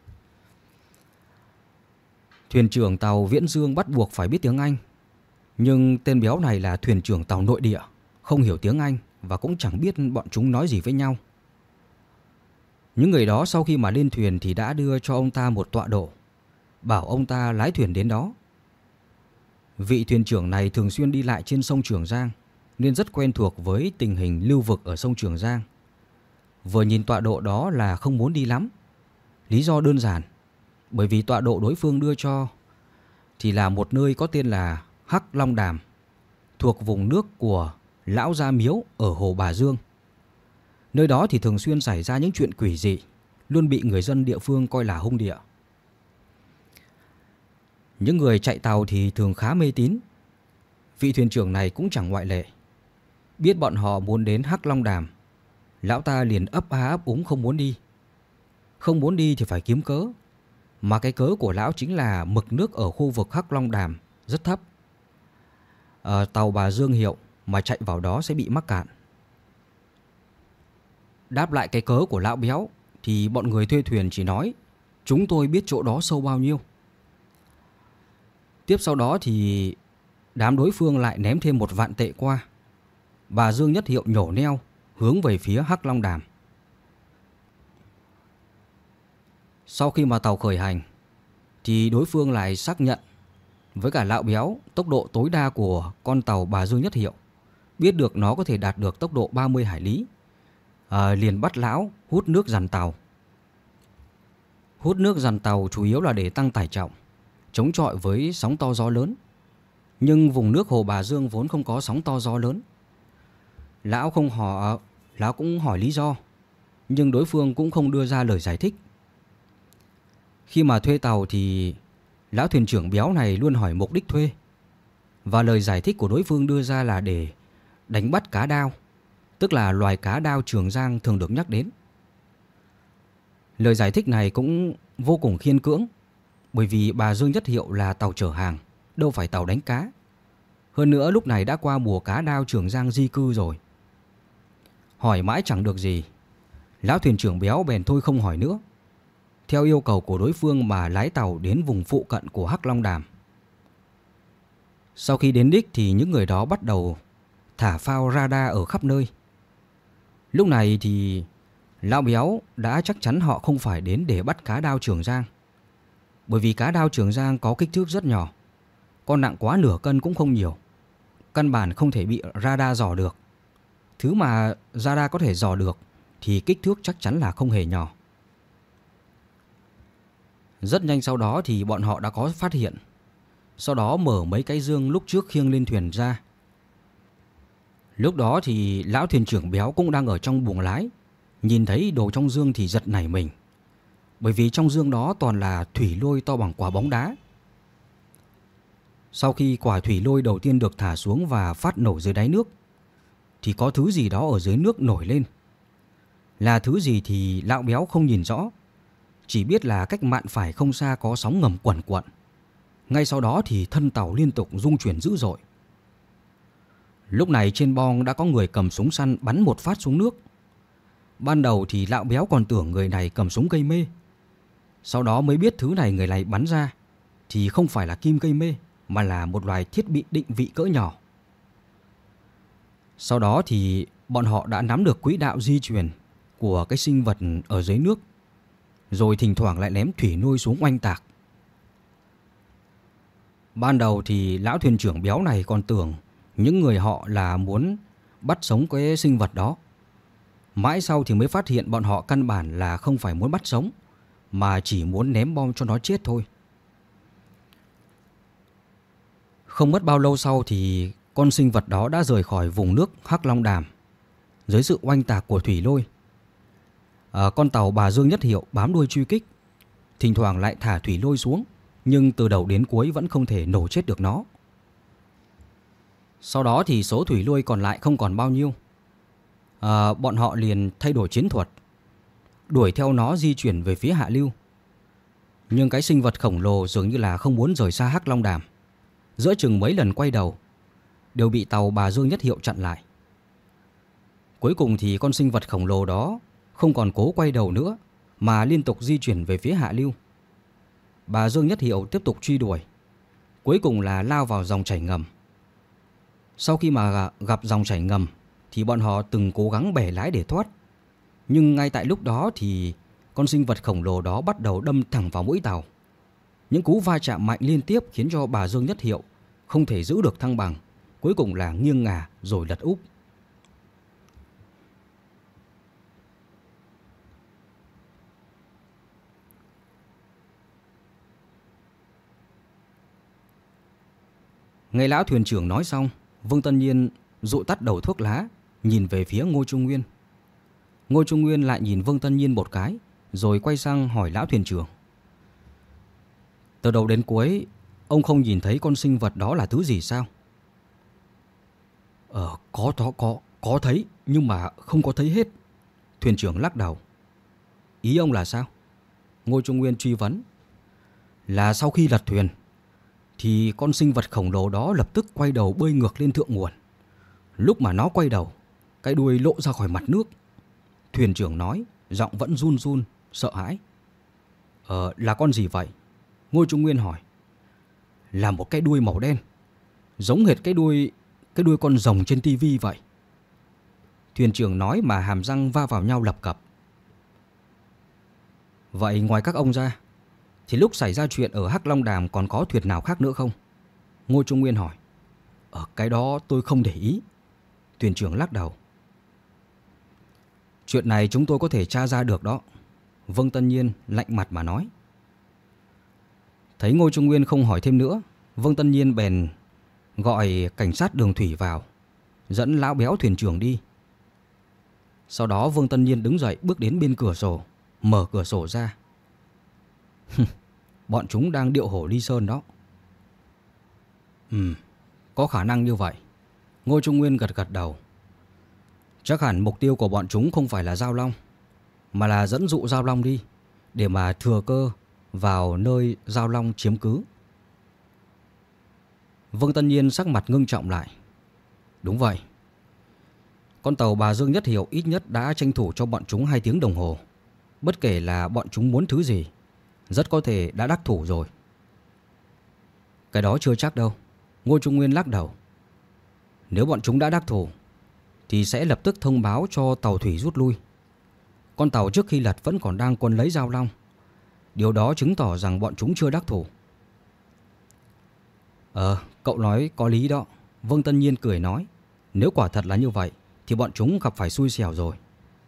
Speaker 1: Thuyền trưởng tàu Viễn Dương bắt buộc phải biết tiếng Anh. Nhưng tên béo này là thuyền trưởng tàu nội địa, không hiểu tiếng Anh và cũng chẳng biết bọn chúng nói gì với nhau. Những người đó sau khi mà lên thuyền thì đã đưa cho ông ta một tọa độ, bảo ông ta lái thuyền đến đó. Vị thuyền trưởng này thường xuyên đi lại trên sông Trường Giang nên rất quen thuộc với tình hình lưu vực ở sông Trường Giang. Vừa nhìn tọa độ đó là không muốn đi lắm. Lý do đơn giản, bởi vì tọa độ đối phương đưa cho thì là một nơi có tên là Hắc Long Đàm, thuộc vùng nước của Lão Gia Miếu ở Hồ Bà Dương. Nơi đó thì thường xuyên xảy ra những chuyện quỷ dị, luôn bị người dân địa phương coi là hung địa. Những người chạy tàu thì thường khá mê tín. Vị thuyền trưởng này cũng chẳng ngoại lệ. Biết bọn họ muốn đến Hắc Long Đàm, lão ta liền ấp a ấp úng không muốn đi. Không muốn đi thì phải kiếm cớ. Mà cái cớ của lão chính là mực nước ở khu vực Hắc Long Đàm rất thấp. Tàu Bà Dương Hiệu mà chạy vào đó sẽ bị mắc cạn. Đáp lại cái cớ của lão béo thì bọn người thuê thuyền chỉ nói chúng tôi biết chỗ đó sâu bao nhiêu. Tiếp sau đó thì đám đối phương lại ném thêm 1 vạn tệ qua. Bà Dương Nhất Hiệu nhổ neo hướng về phía Hắc Long Đàm. Sau khi mà tàu khởi hành thì đối phương lại xác nhận với cả lão béo tốc độ tối đa của con tàu Bà Dương Nhất Hiệu, biết được nó có thể đạt được tốc độ 30 hải lý. Liền bắt lão hút nước dằn tàu. Hút nước dằn tàu chủ yếu là để tăng tải trọng, chống chọi với sóng to gió lớn. Nhưng vùng nước Hồ Bà Dương vốn không có sóng to gió lớn. Lão cũng hỏi lý do, nhưng đối phương cũng không đưa ra lời giải thích. Khi mà thuê tàu thì lão thuyền trưởng béo này luôn hỏi mục đích thuê, và lời giải thích của đối phương đưa ra là để đánh bắt cá đao, tức là loài cá đao Trường Giang thường được nhắc đến. Lời giải thích này cũng vô cùng khiên cưỡng, bởi vì Bà Dương Nhất Hiệu là tàu chở hàng, đâu phải tàu đánh cá. Hơn nữa lúc này đã qua mùa cá đao Trường Giang di cư rồi. Hỏi mãi chẳng được gì, lão thuyền trưởng béo bèn thôi không hỏi nữa, theo yêu cầu của đối phương mà lái tàu đến vùng phụ cận của Hắc Long Đàm. Sau khi đến đích thì những người đó bắt đầu thả phao radar ở khắp nơi. Lúc này thì lão béo đã chắc chắn họ không phải đến để bắt cá đao Trường Giang, bởi vì cá đao Trường Giang có kích thước rất nhỏ, con nặng quá nửa cân cũng không nhiều, căn bản không thể bị radar dò được. Thứ mà radar có thể dò được thì kích thước chắc chắn là không hề nhỏ. Rất nhanh sau đó thì bọn họ đã có phát hiện, sau đó mở mấy cái dương lúc trước khiêng lên thuyền ra. Lúc đó thì lão thuyền trưởng béo cũng đang ở trong buồng lái, nhìn thấy đồ trong dương thì giật nảy mình, bởi vì trong dương đó toàn là thủy lôi to bằng quả bóng đá. Sau khi quả thủy lôi đầu tiên được thả xuống và phát nổ dưới đáy nước thì có thứ gì đó ở dưới nước nổi lên. Là thứ gì thì lão béo không nhìn rõ, chỉ biết là cách mạn phải không xa có sóng ngầm quẩn quẩn. Ngay sau đó thì thân tàu liên tục rung chuyển dữ dội. Lúc này trên bong đã có người cầm súng săn bắn một phát xuống nước. Ban đầu thì lão béo còn tưởng người này cầm súng gây mê, sau đó mới biết thứ này người này bắn ra thì không phải là kim gây mê, mà là một loài thiết bị định vị cỡ nhỏ. Sau đó thì bọn họ đã nắm được quỹ đạo di chuyển của cái sinh vật ở dưới nước, rồi thỉnh thoảng lại ném thủy nôi xuống oanh tạc. Ban đầu thì lão thuyền trưởng béo này còn tưởng những người họ là muốn bắt sống cái sinh vật đó. Mãi sau thì mới phát hiện bọn họ căn bản là không phải muốn bắt sống, mà chỉ muốn ném bom cho nó chết thôi. Không mất bao lâu sau thì con sinh vật đó đã rời khỏi vùng nước Hắc Long Đàm dưới sự oanh tạc của thủy lôi. Con tàu Bà Dương Nhất Hiệu bám đuôi truy kích, thỉnh thoảng lại thả thủy lôi xuống, nhưng từ đầu đến cuối vẫn không thể nổ chết được nó. Sau đó thì số thủy lôi còn lại không còn bao nhiêu. Bọn họ liền thay đổi chiến thuật, đuổi theo nó di chuyển về phía hạ lưu. Nhưng cái sinh vật khổng lồ dường như là không muốn rời xa Hắc Long Đàm. Giữa chừng mấy lần quay đầu đều bị tàu bà Dương Nhất Hiệu chặn lại. Cuối cùng thì con sinh vật khổng lồ đó không còn cố quay đầu nữa mà liên tục di chuyển về phía hạ lưu. Bà Dương Nhất Hiệu tiếp tục truy đuổi, cuối cùng là lao vào dòng chảy ngầm. Sau khi mà gặp dòng chảy ngầm thì bọn họ từng cố gắng bẻ lái để thoát. Nhưng ngay tại lúc đó thì con sinh vật khổng lồ đó bắt đầu đâm thẳng vào mũi tàu. Những cú va chạm mạnh liên tiếp khiến cho bà Dương Nhất Hiệu không thể giữ được thăng bằng, cuối cùng là nghiêng ngả rồi lật úp. Nghe lão thuyền trưởng nói xong, Vương Tân Nhiên dụi tắt đầu thuốc lá, nhìn về phía Ngô Trung Nguyên. Ngô Trung Nguyên lại nhìn Vương Tân Nhiên một cái, rồi quay sang hỏi lão thuyền trưởng. Từ đầu đến cuối, ông không nhìn thấy con sinh vật đó là thứ gì sao? Có thấy, nhưng mà không có thấy hết. Thuyền trưởng lắc đầu. Ý ông là sao? Ngô Trung Nguyên truy vấn. Là sau khi lật thuyền thì con sinh vật khổng lồ đó lập tức quay đầu bơi ngược lên thượng nguồn. Lúc mà nó quay đầu, cái đuôi lộ ra khỏi mặt nước. Thuyền trưởng nói, giọng vẫn run run, sợ hãi. Là con gì vậy? Ngô Trung Nguyên hỏi. Là một cái đuôi màu đen, giống hệt cái đuôi con rồng trên tivi vậy. Thuyền trưởng nói mà hàm răng va vào nhau lập cập. Vậy ngoài các ông ra thì lúc xảy ra chuyện ở Hắc Long Đàm còn có thuyền nào khác nữa không? Ngô Trung Nguyên hỏi. Cái đó tôi không để ý. Thuyền trưởng lắc đầu. Chuyện này chúng tôi có thể tra ra được đó. Vương Tân Nhiên lạnh mặt mà nói. Thấy Ngô Trung Nguyên không hỏi thêm nữa, Vương Tân Nhiên bèn gọi cảnh sát đường thủy vào, dẫn lão béo thuyền trưởng đi. Sau đó Vương Tân Nhiên đứng dậy bước đến bên cửa sổ, mở cửa sổ ra. Bọn chúng đang điệu hổ ly sơn đó. Có khả năng như vậy. Ngô Trung Nguyên gật gật đầu. Chắc hẳn mục tiêu của bọn chúng không phải là Giao Long, mà là dẫn dụ Giao Long đi, để mà thừa cơ vào nơi Giao Long chiếm cứ. Vương Tân Nhiên sắc mặt ngưng trọng lại. Đúng vậy. Con tàu bà Dương Nhất Hiệu ít nhất đã tranh thủ cho bọn chúng 2 tiếng đồng hồ. Bất kể là bọn chúng muốn thứ gì, rất có thể đã đắc thủ rồi. Cái đó chưa chắc đâu. Ngô Trung Nguyên lắc đầu. Nếu bọn chúng đã đắc thủ thì sẽ lập tức thông báo cho tàu thủy rút lui. Con tàu trước khi lật vẫn còn đang quân lấy Giao Long. Điều đó chứng tỏ rằng bọn chúng chưa đắc thủ. Cậu nói có lý đó. Vương Tân Nhiên cười nói. Nếu quả thật là như vậy thì bọn chúng gặp phải xui xẻo rồi.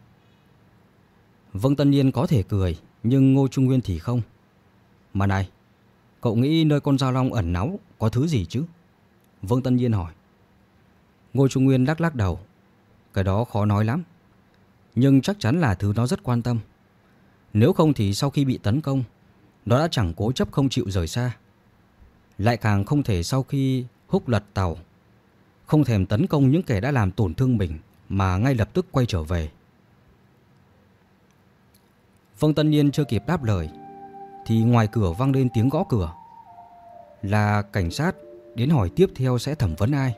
Speaker 1: Vương Tân Nhiên có thể cười, nhưng Ngô Trung Nguyên thì không. Mà này, cậu nghĩ nơi con Giao Long ẩn náu có thứ gì chứ? Vương Tân Nhiên hỏi. Ngô Trung Nguyên lắc lắc đầu. Cái đó khó nói lắm, nhưng chắc chắn là thứ nó rất quan tâm. Nếu không thì sau khi bị tấn công, nó đã chẳng cố chấp không chịu rời xa. Lại càng không thể sau khi húc lật tàu không thèm tấn công những kẻ đã làm tổn thương mình, mà ngay lập tức quay trở về. Vương Tân Nhiên chưa kịp đáp lời thì ngoài cửa vang lên tiếng gõ cửa. Là cảnh sát đến hỏi tiếp theo sẽ thẩm vấn ai.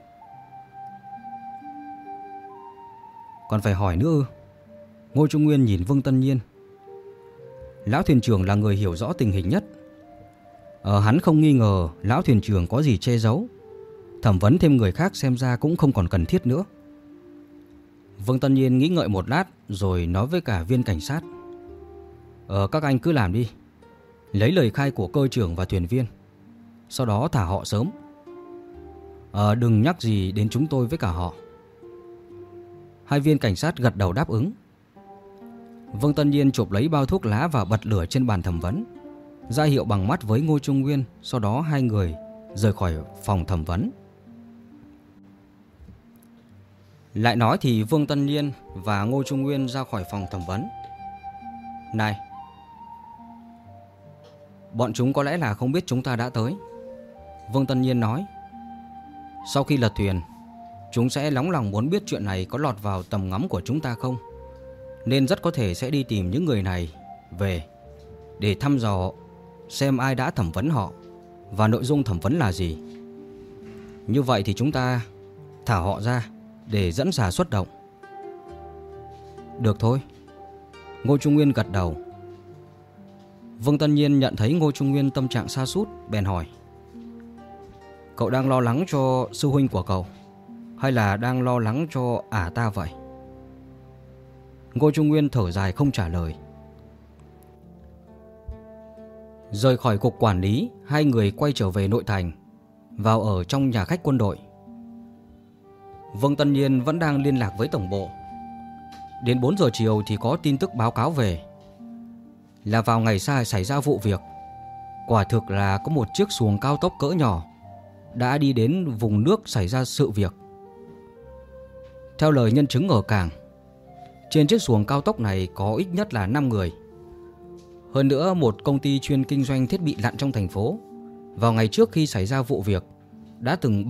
Speaker 1: Còn phải hỏi nữa ư? Ngô Trung Nguyên nhìn Vương Tân Nhiên. Lão thuyền trưởng là người hiểu rõ tình hình nhất. Hắn không nghi ngờ lão thuyền trưởng có gì che giấu. Thẩm vấn thêm người khác xem ra cũng không còn cần thiết nữa. Vương Tân Nhiên nghĩ ngợi một lát rồi nói với cả viên cảnh sát. Các anh cứ làm đi, lấy lời khai của cơ trưởng và thuyền viên, sau đó thả họ sớm. Đừng nhắc gì đến chúng tôi với cả họ. Hai viên cảnh sát gật đầu đáp ứng. Vương Tân Nhiên chụp lấy bao thuốc lá và bật lửa trên bàn thẩm vấn, ra hiệu bằng mắt với Ngô Trung Nguyên. Sau đó hai người rời khỏi phòng thẩm vấn. Lại nói thì Vương Tân Nhiên và Ngô Trung Nguyên ra khỏi phòng thẩm vấn. Này, bọn chúng có lẽ là không biết chúng ta đã tới. Vương Tân Nhiên nói. Sau khi lật thuyền, chúng sẽ nóng lòng muốn biết chuyện này có lọt vào tầm ngắm của chúng ta không, nên rất có thể sẽ đi tìm những người này về để thăm dò xem ai đã thẩm vấn họ và nội dung thẩm vấn là gì. Như vậy thì chúng ta thả họ ra để dẫn dà xuất động. Được thôi. Ngô Trung Nguyên gật đầu. Vương Tân Nhiên nhận thấy Ngô Trung Nguyên tâm trạng sa sút, bèn hỏi: Cậu đang lo lắng cho sư huynh của cậu, hay là đang lo lắng cho ta vậy? Ngô Trung Nguyên thở dài không trả lời. Rời khỏi cục quản lý, hai người quay trở về nội thành, vào ở trong nhà khách quân đội. Vương Tân Nhiên vẫn đang liên lạc với tổng bộ. Đến 4 giờ chiều thì có tin tức báo cáo về là vào ngày xảy ra vụ việc, quả thực là có một chiếc xuồng cao tốc cỡ nhỏ đã đi đến vùng nước xảy ra sự việc. Theo lời nhân chứng ở cảng, trên chiếc xuồng cao tốc này có ít nhất là 5 người. Hơn nữa, một công ty chuyên kinh doanh thiết bị lặn trong thành phố vào ngày trước khi xảy ra vụ việc đã từng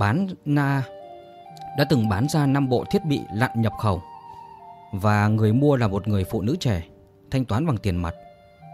Speaker 1: bán ra 5 bộ thiết bị lặn nhập khẩu, và người mua là một người phụ nữ trẻ, thanh toán bằng tiền mặt.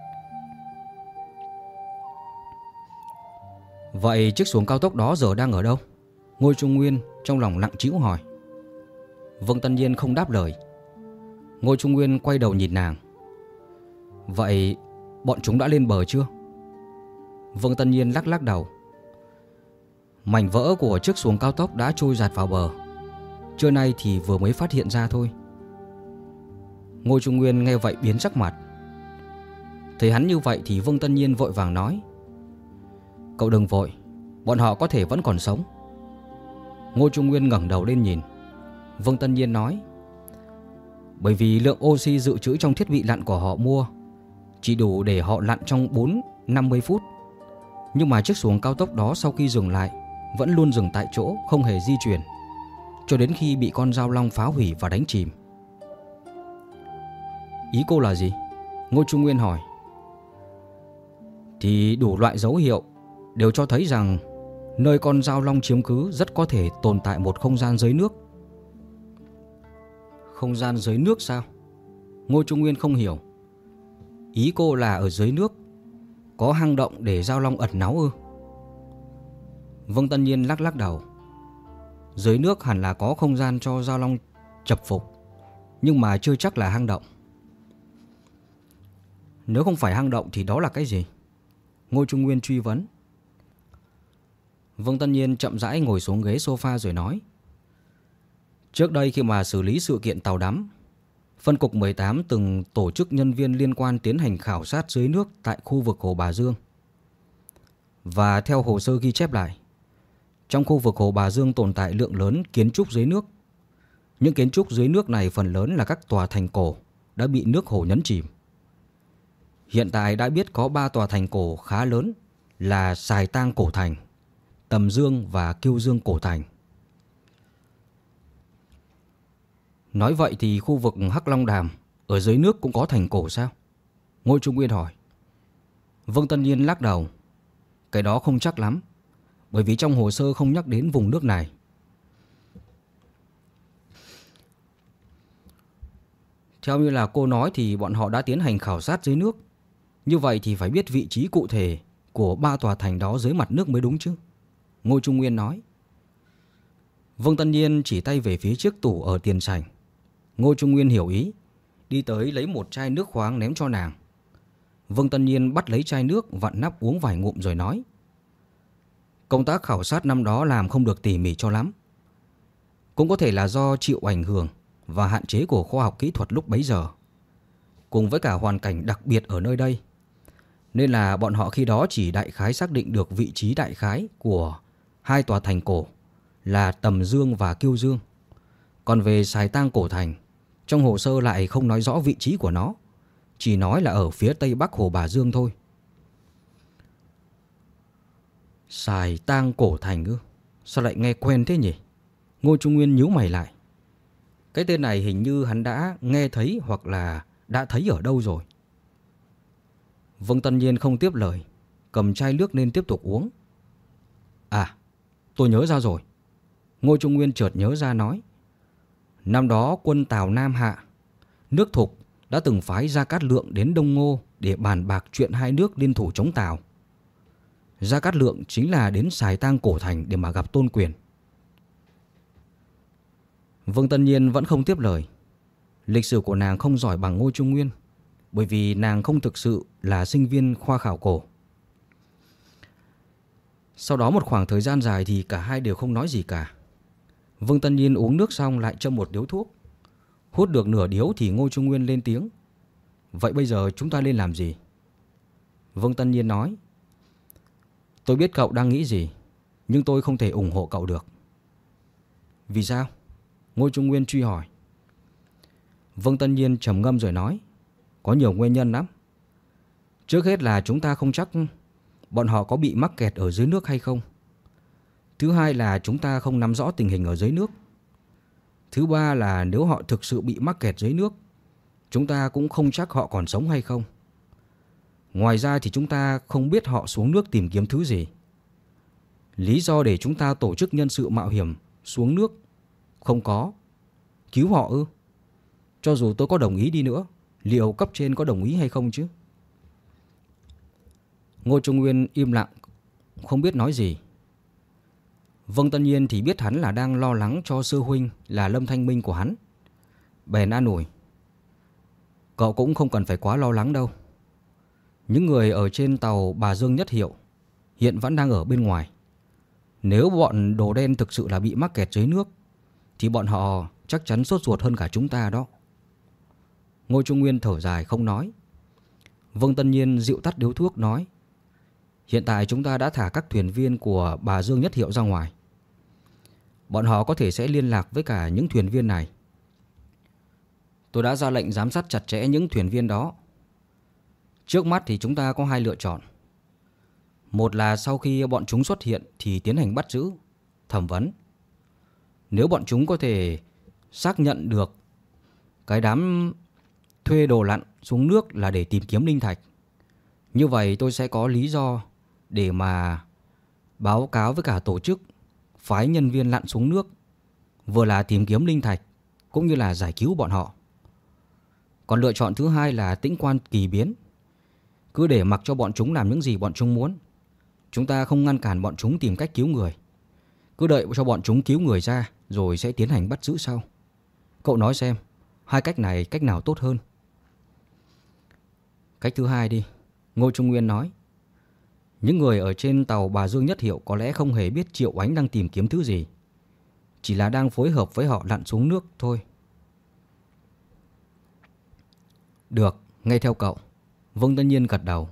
Speaker 1: Vậy chiếc xuồng cao tốc đó giờ đang ở đâu? Ngô Trung Nguyên trong lòng nặng trĩu hỏi. Vương Tân Nhiên không đáp lời. Ngô Trung Nguyên quay đầu nhìn nàng. Vậy bọn chúng đã lên bờ chưa? Vương Tân Nhiên lắc đầu. Mảnh vỡ của chiếc xuồng cao tốc đã trôi dạt vào bờ. Trưa nay thì vừa mới phát hiện ra thôi. Ngô Trung Nguyên nghe vậy biến sắc mặt. Thấy hắn như vậy thì Vương Tân Nhiên vội vàng nói: Cậu đừng vội, bọn họ có thể vẫn còn sống. Ngô Trung Nguyên ngẩng đầu lên nhìn. Vương Tân Nhiên nói: Bởi vì lượng oxy dự trữ trong thiết bị lặn của họ mua chỉ đủ để họ lặn trong 40-50 phút. Nhưng mà chiếc xuồng cao tốc đó sau khi dừng lại vẫn luôn dừng tại chỗ, không hề di chuyển, cho đến khi bị con dao long phá hủy và đánh chìm. Ý cô là gì? Ngô Trung Nguyên hỏi. Thì đủ loại dấu hiệu đều cho thấy rằng nơi con dao long chiếm cứ rất có thể tồn tại một không gian dưới nước. Không gian dưới nước sao? Ngô Trung Nguyên không hiểu. Ý cô là ở dưới nước có hang động để dao long ẩn náu ư? Vương Tân Nhiên lắc đầu. Dưới nước hẳn là có không gian cho dao long chập phục, nhưng mà chưa chắc là hang động. Nếu không phải hang động thì đó là cái gì? Ngô Trung Nguyên truy vấn. Vương Tân Nhiên chậm rãi ngồi xuống ghế sofa rồi nói: Trước đây khi mà xử lý sự kiện tàu đắm, phân cục 18 từng tổ chức nhân viên liên quan tiến hành khảo sát dưới nước tại khu vực Hồ Bà Dương. Và theo hồ sơ ghi chép lại, trong khu vực Hồ Bà Dương tồn tại lượng lớn kiến trúc dưới nước. Những kiến trúc dưới nước này phần lớn là các tòa thành cổ đã bị nước hồ nhấn chìm. Hiện tại đã biết có 3 tòa thành cổ khá lớn là Sài Tang Cổ Thành, Tầm Dương và Kiêu Dương Cổ Thành. Nói vậy thì khu vực Hắc Long Đàm ở dưới nước cũng có thành cổ sao? Ngô Trung Nguyên hỏi. Vương Tân Nhiên lắc đầu. Cái đó không chắc lắm, bởi vì trong hồ sơ không nhắc đến vùng nước này. Theo như là cô nói thì bọn họ đã tiến hành khảo sát dưới nước. Như vậy thì phải biết vị trí cụ thể của 3 tòa thành đó dưới mặt nước mới đúng chứ? Ngô Trung Nguyên nói. Vương Tân Nhiên chỉ tay về phía chiếc tủ ở tiền sảnh. Ngô Trung Nguyên hiểu ý, đi tới lấy một chai nước khoáng ném cho nàng. Vương Tân Nhiên bắt lấy chai nước, vặn nắp uống vài ngụm rồi nói: Công tác khảo sát năm đó làm không được tỉ mỉ cho lắm. Cũng có thể là do chịu ảnh hưởng và hạn chế của khoa học kỹ thuật lúc bấy giờ, cùng với cả hoàn cảnh đặc biệt ở nơi đây, nên là bọn họ khi đó chỉ đại khái xác định được vị trí đại khái của 2 tòa thành cổ là Tầm Dương và Kiêu Dương. Còn về Sài Tang Cổ Thành, trong hồ sơ lại không nói rõ vị trí của nó, chỉ nói là ở phía tây bắc Hồ Bà Dương thôi. Sài Tang Cổ Thành ư? Sao lại nghe quen thế nhỉ? Ngô Trung Nguyên nhíu mày lại. Cái tên này hình như hắn đã nghe thấy hoặc là đã thấy ở đâu rồi. Vương Tân Nhiên không tiếp lời, cầm chai nước lên tiếp tục uống. À, tôi nhớ ra rồi. Ngô Trung Nguyên chợt nhớ ra nói: Năm đó quân Tào Nam hạ, nước Thục đã từng phái Gia Cát Lượng đến Đông Ngô để bàn bạc chuyện hai nước liên thủ chống Tào. Gia Cát Lượng chính là đến Sài Tang Cổ Thành để mà gặp Tôn Quyền. Vương Tân Nhiên vẫn không tiếp lời. Lịch sử của nàng không giỏi bằng Ngô Trung Nguyên, bởi vì nàng không thực sự là sinh viên khoa khảo cổ. Sau đó một khoảng thời gian dài thì cả hai đều không nói gì cả. Vương Tân Nhiên uống nước xong lại châm một điếu thuốc. Hút được nửa điếu thì Ngô Trung Nguyên lên tiếng. Vậy bây giờ chúng ta nên làm gì? Vương Tân Nhiên nói. Tôi biết cậu đang nghĩ gì, nhưng tôi không thể ủng hộ cậu được. Vì sao? Ngô Trung Nguyên truy hỏi. Vương Tân Nhiên trầm ngâm rồi nói. Có nhiều nguyên nhân lắm. Trước hết là chúng ta không chắc bọn họ có bị mắc kẹt ở dưới nước hay không. Thứ hai là chúng ta không nắm rõ tình hình ở dưới nước. Thứ ba là nếu họ thực sự bị mắc kẹt dưới nước, chúng ta cũng không chắc họ còn sống hay không. Ngoài ra thì chúng ta không biết họ xuống nước tìm kiếm thứ gì. Lý do để chúng ta tổ chức nhân sự mạo hiểm xuống nước không có. Cứu họ ư? Cho dù tôi có đồng ý đi nữa, liệu cấp trên có đồng ý hay không chứ? Ngô Trung Nguyên im lặng, không biết nói gì. Vương Tân Nhiên thì biết hắn là đang lo lắng cho sư huynh là Lâm Thanh Minh của hắn. Bèn an ủi. Cậu cũng không cần phải quá lo lắng đâu. Những người ở trên tàu Bà Dương Nhất Hiệu hiện vẫn đang ở bên ngoài. Nếu bọn đồ đen thực sự là bị mắc kẹt dưới nước thì bọn họ chắc chắn sốt ruột hơn cả chúng ta đó. Ngô Trung Nguyên thở dài không nói. Vương Tân Nhiên dịu tắt điếu thuốc nói. Hiện tại chúng ta đã thả các thuyền viên của Bà Dương Nhất Hiệu ra ngoài. Bọn họ có thể sẽ liên lạc với cả những thuyền viên này. Tôi đã ra lệnh giám sát chặt chẽ những thuyền viên đó. Trước mắt thì chúng ta có hai lựa chọn. Một là sau khi bọn chúng xuất hiện thì tiến hành bắt giữ, thẩm vấn. Nếu bọn chúng có thể xác nhận được cái đám thuê đồ lặn xuống nước là để tìm kiếm linh thạch, như vậy tôi sẽ có lý do để mà báo cáo với cả tổ chức phái nhân viên lặn xuống nước, vừa là tìm kiếm linh thạch cũng như là giải cứu bọn họ. Còn lựa chọn thứ hai là tĩnh quan kỳ biến, cứ để mặc cho bọn chúng làm những gì bọn chúng muốn. Chúng ta không ngăn cản bọn chúng tìm cách cứu người, cứ đợi cho bọn chúng cứu người ra rồi sẽ tiến hành bắt giữ sau. Cậu nói xem, hai cách này cách nào tốt hơn? Cách thứ hai đi, Ngô Trung Nguyên nói. Những người ở trên tàu Bà Dương Nhất Hiệu có lẽ không hề biết Triệu Oánh đang tìm kiếm thứ gì, chỉ là đang phối hợp với họ lặn xuống nước thôi. Được, nghe theo cậu. Vương Tân Nhiên gật đầu.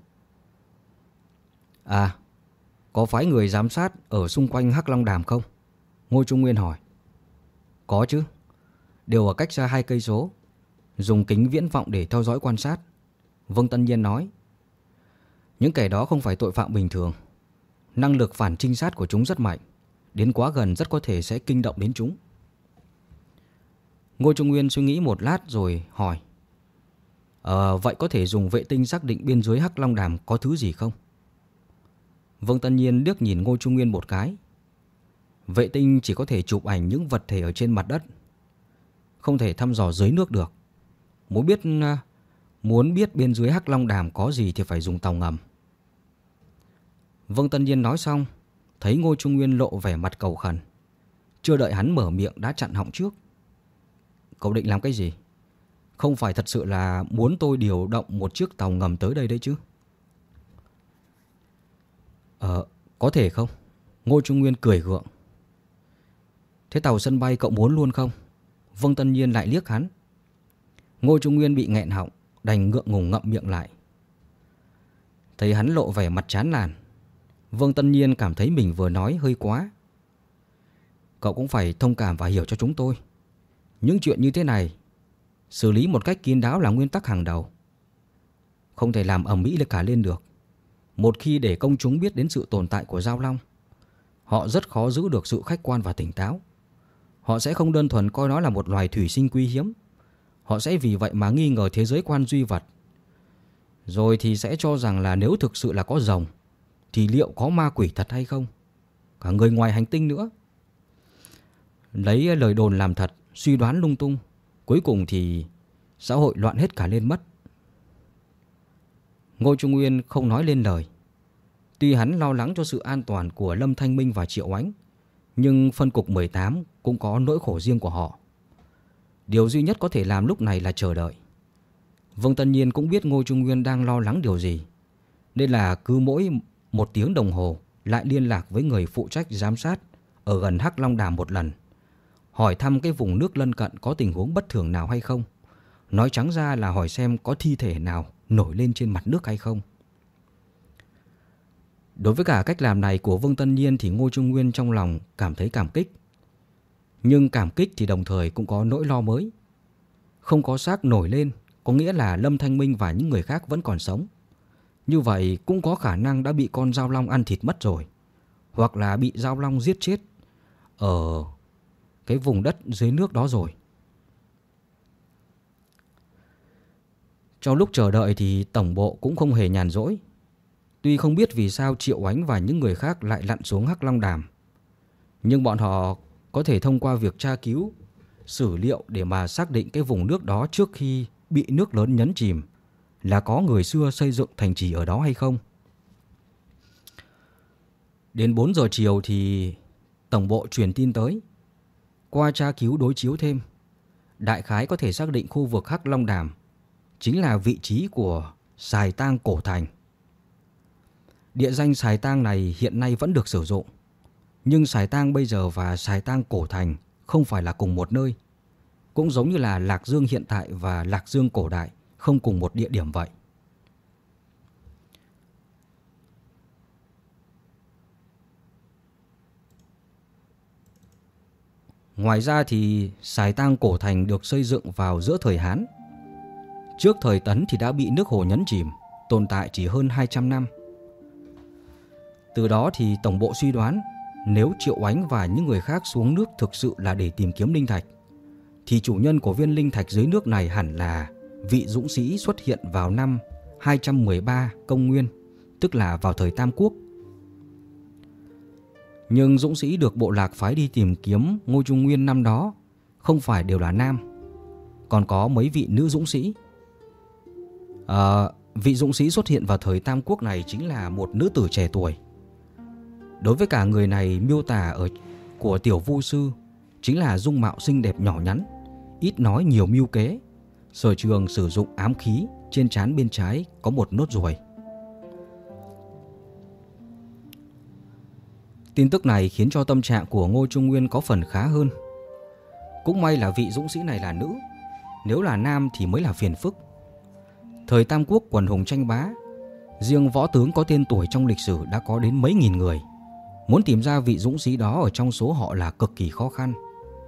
Speaker 1: À, có phái người giám sát ở xung quanh Hắc Long Đàm không? Ngô Trung Nguyên hỏi. Có chứ, đều ở cách xa 2 cây số, dùng kính viễn vọng để theo dõi quan sát. Vương Tân Nhiên nói. Những kẻ đó không phải tội phạm bình thường. Năng lực phản trinh sát của chúng rất mạnh, đến quá gần rất có thể sẽ kinh động đến chúng. Ngô Trung Nguyên suy nghĩ một lát rồi hỏi. Vậy có thể dùng vệ tinh xác định bên dưới Hắc Long Đàm có thứ gì không? Vương Tân Nhiên liếc nhìn Ngô Trung Nguyên một cái. Vệ tinh chỉ có thể chụp ảnh những vật thể ở trên mặt đất, không thể thăm dò dưới nước được. Muốn biết bên dưới Hắc Long Đàm có gì thì phải dùng tàu ngầm. Vương Tân Nhiên nói xong, thấy Ngô Trung Nguyên lộ vẻ mặt cầu khẩn. Chưa đợi hắn mở miệng đã chặn họng trước. Cậu định làm cái gì? Không phải thật sự là muốn tôi điều động một chiếc tàu ngầm tới đây đấy chứ? Có thể không? Ngô Trung Nguyên cười gượng. Thế tàu sân bay cậu muốn luôn không? Vương Tân Nhiên lại liếc hắn. Ngô Trung Nguyên bị nghẹn họng, đành ngượng ngùng ngậm miệng lại. Thấy hắn lộ vẻ mặt chán nản, Vương Tân Nhiên cảm thấy mình vừa nói hơi quá. Cậu cũng phải thông cảm và hiểu cho chúng tôi. Những chuyện như thế này, xử lý một cách kín đáo là nguyên tắc hàng đầu. Không thể làm ầm ĩ cả lên được. Một khi để công chúng biết đến sự tồn tại của Giao Long, họ rất khó giữ được sự khách quan và tỉnh táo. Họ sẽ không đơn thuần coi nó là một loài thủy sinh quý hiếm. Họ sẽ vì vậy mà nghi ngờ thế giới quan duy vật. Rồi thì sẽ cho rằng là nếu thực sự là có rồng thì liệu có ma quỷ thật hay không? Cả người ngoài hành tinh nữa. Lấy lời đồn làm thật, suy đoán lung tung, cuối cùng thì xã hội loạn hết cả lên mất. Ngô Trung Nguyên không nói lên lời. Tuy hắn lo lắng cho sự an toàn của Lâm Thanh Minh và Triệu Oánh, nhưng phân cục 18 cũng có nỗi khổ riêng của họ. Điều duy nhất có thể làm lúc này là chờ đợi. Vương Tân Nhiên cũng biết Ngô Trung Nguyên đang lo lắng điều gì, nên là cứ mỗi 1 tiếng đồng hồ lại liên lạc với người phụ trách giám sát ở gần Hắc Long Đàm một lần, hỏi thăm cái vùng nước lân cận có tình huống bất thường nào hay không. Nói trắng ra là hỏi xem có thi thể nào nổi lên trên mặt nước hay không. Đối với cả cách làm này của Vương Tân Nhiên thì Ngô Trung Nguyên trong lòng cảm thấy cảm kích. Nhưng cảm kích thì đồng thời cũng có nỗi lo mới. Không có xác nổi lên có nghĩa là Lâm Thanh Minh và những người khác vẫn còn sống. Như vậy cũng có khả năng đã bị con dao long ăn thịt mất rồi, hoặc là bị dao long giết chết ở cái vùng đất dưới nước đó rồi. Trong lúc chờ đợi thì tổng bộ cũng không hề nhàn rỗi. Tuy không biết vì sao Triệu Ánh và những người khác lại lặn xuống Hắc Long Đàm, nhưng bọn họ có thể thông qua việc tra cứu, sử liệu để mà xác định cái vùng nước đó trước khi bị nước lớn nhấn chìm là có người xưa xây dựng thành trì ở đó hay không. Đến 4 giờ chiều thì tổng bộ truyền tin tới. Qua tra cứu đối chiếu thêm, đại khái có thể xác định khu vực Hắc Long Đàm chính là vị trí của Sài Tang Cổ Thành. Địa danh Sài Tang này hiện nay vẫn được sử dụng, nhưng Sài Tang bây giờ và Sài Tang Cổ Thành không phải là cùng một nơi. Cũng giống như là Lạc Dương hiện tại và Lạc Dương cổ đại không cùng một địa điểm vậy. Ngoài ra thì Sài Tang Cổ Thành được xây dựng vào giữa thời Hán. Trước thời Tấn thì đã bị nước hồ nhấn chìm, tồn tại chỉ hơn 200 năm. Từ đó thì tổng bộ suy đoán nếu Triệu Ánh và những người khác xuống nước thực sự là để tìm kiếm linh thạch, thì chủ nhân của viên linh thạch dưới nước này hẳn là vị dũng sĩ xuất hiện vào năm 213 công nguyên, tức là vào thời Tam Quốc. Nhưng dũng sĩ được bộ lạc phái đi tìm kiếm Ngô Trung Nguyên năm đó không phải đều là nam, còn có mấy vị nữ dũng sĩ. Vị dũng sĩ xuất hiện vào thời Tam Quốc này chính là một nữ tử trẻ tuổi. Đối với cả người này, miêu tả của Tiểu Vu Sư chính là dung mạo xinh đẹp nhỏ nhắn, ít nói nhiều mưu kế, sở trường sử dụng ám khí, trên trán bên trái có một nốt ruồi. Tin tức này khiến cho tâm trạng của Ngô Trung Nguyên có phần khá hơn. Cũng may là vị dũng sĩ này là nữ, nếu là nam thì mới là phiền phức. Thời Tam Quốc quần hùng tranh bá, riêng võ tướng có tên tuổi trong lịch sử đã có đến mấy nghìn người. Muốn tìm ra vị dũng sĩ đó ở trong số họ là cực kỳ khó khăn.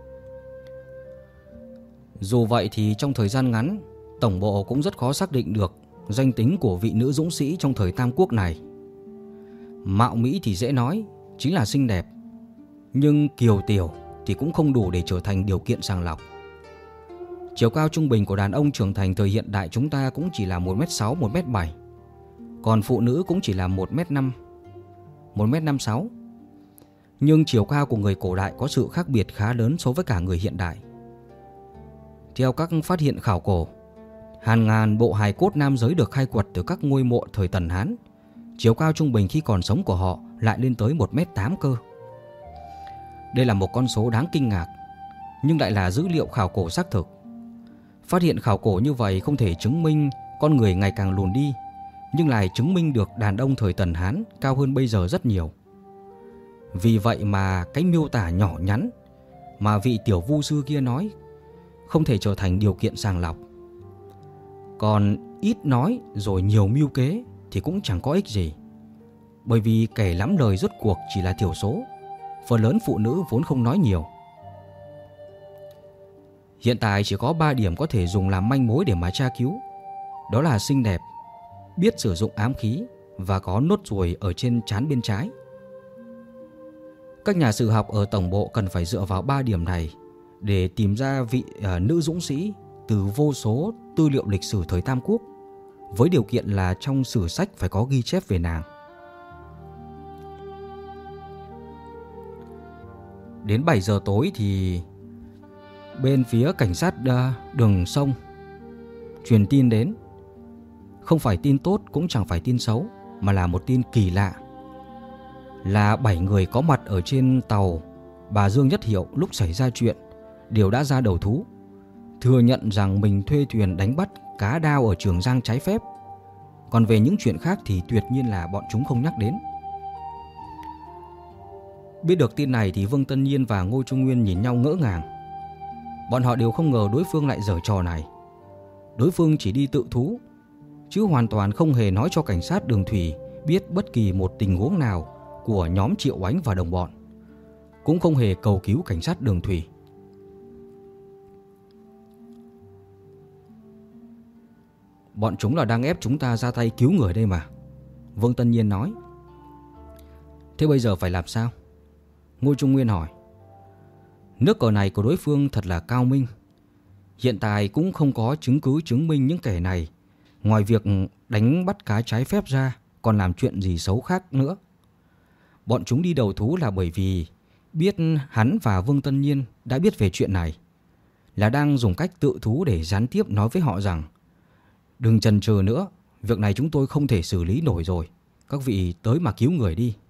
Speaker 1: Dù vậy thì trong thời gian ngắn, tổng bộ cũng rất khó xác định được danh tính của vị nữ dũng sĩ trong thời Tam Quốc này. Mạo mỹ thì dễ nói, chính là xinh đẹp, nhưng kiều tiểu thì cũng không đủ để trở thành điều kiện sàng lọc. Chiều cao trung bình của đàn ông trưởng thành thời hiện đại chúng ta cũng chỉ là 1m6, 1m7, còn phụ nữ cũng chỉ là 1m5, 1m56. Nhưng chiều cao của người cổ đại có sự khác biệt khá lớn so với cả người hiện đại. Theo các phát hiện khảo cổ, hàng ngàn bộ hài cốt nam giới được khai quật từ các ngôi mộ thời Tần Hán, chiều cao trung bình khi còn sống của họ lại lên tới 1m8 cơ. Đây là một con số đáng kinh ngạc, nhưng lại là dữ liệu khảo cổ xác thực. Phát hiện khảo cổ như vậy không thể chứng minh con người ngày càng lùn đi, nhưng lại chứng minh được đàn ông thời Tần Hán cao hơn bây giờ rất nhiều. Vì vậy mà cái miêu tả nhỏ nhắn mà vị Tiểu Vu Sư kia nói không thể trở thành điều kiện sàng lọc. Còn ít nói rồi nhiều mưu kế thì cũng chẳng có ích gì, bởi vì kẻ lắm lời rốt cuộc chỉ là thiểu số, phần lớn phụ nữ vốn không nói nhiều. Hiện tại chỉ có 3 điểm có thể dùng làm manh mối để mà tra cứu. Đó là xinh đẹp, biết sử dụng ám khí và có nốt ruồi ở trên trán bên trái. Các nhà sử học ở tổng bộ cần phải dựa vào 3 điểm này để tìm ra vị nữ dũng sĩ từ vô số tư liệu lịch sử thời Tam Quốc, với điều kiện là trong sử sách phải có ghi chép về nàng. Đến 7 giờ tối thì bên phía cảnh sát đường sông truyền tin đến. Không phải tin tốt cũng chẳng phải tin xấu, mà là một tin kỳ lạ. Là 7 người có mặt ở trên tàu bà Dương Nhất Hiệu lúc xảy ra chuyện đều đã ra đầu thú. thừa nhận rằng mình thuê thuyền đánh bắt cá đao ở Trường Giang trái phép. Còn về những chuyện khác thì tuyệt nhiên là bọn chúng không nhắc đến. Biết được tin này thì Vương Tân Nhiên và Ngô Trung Nguyên nhìn nhau ngỡ ngàng. Bọn họ đều không ngờ đối phương lại giở trò này. Đối phương chỉ đi tự thú, chứ hoàn toàn không hề nói cho cảnh sát đường thủy biết bất kỳ một tình huống nào của nhóm Triệu Ánh và đồng bọn, cũng không hề cầu cứu cảnh sát đường thủy. Bọn chúng là đang ép chúng ta ra tay cứu người đây mà, Vương Tân Nhiên nói. Thế bây giờ phải làm sao? Ngô Trung Nguyên hỏi. Nước cờ này của đối phương thật là cao minh. Hiện tại cũng không có chứng cứ chứng minh những kẻ này ngoài việc đánh bắt cá trái phép ra còn làm chuyện gì xấu khác nữa. Bọn chúng đi đầu thú là bởi vì biết hắn và Vương Tân Nhiên đã biết về chuyện này, là đang dùng cách tự thú để gián tiếp nói với họ rằng đừng chần chừ nữa, việc này chúng tôi không thể xử lý nổi rồi, các vị tới mà cứu người đi.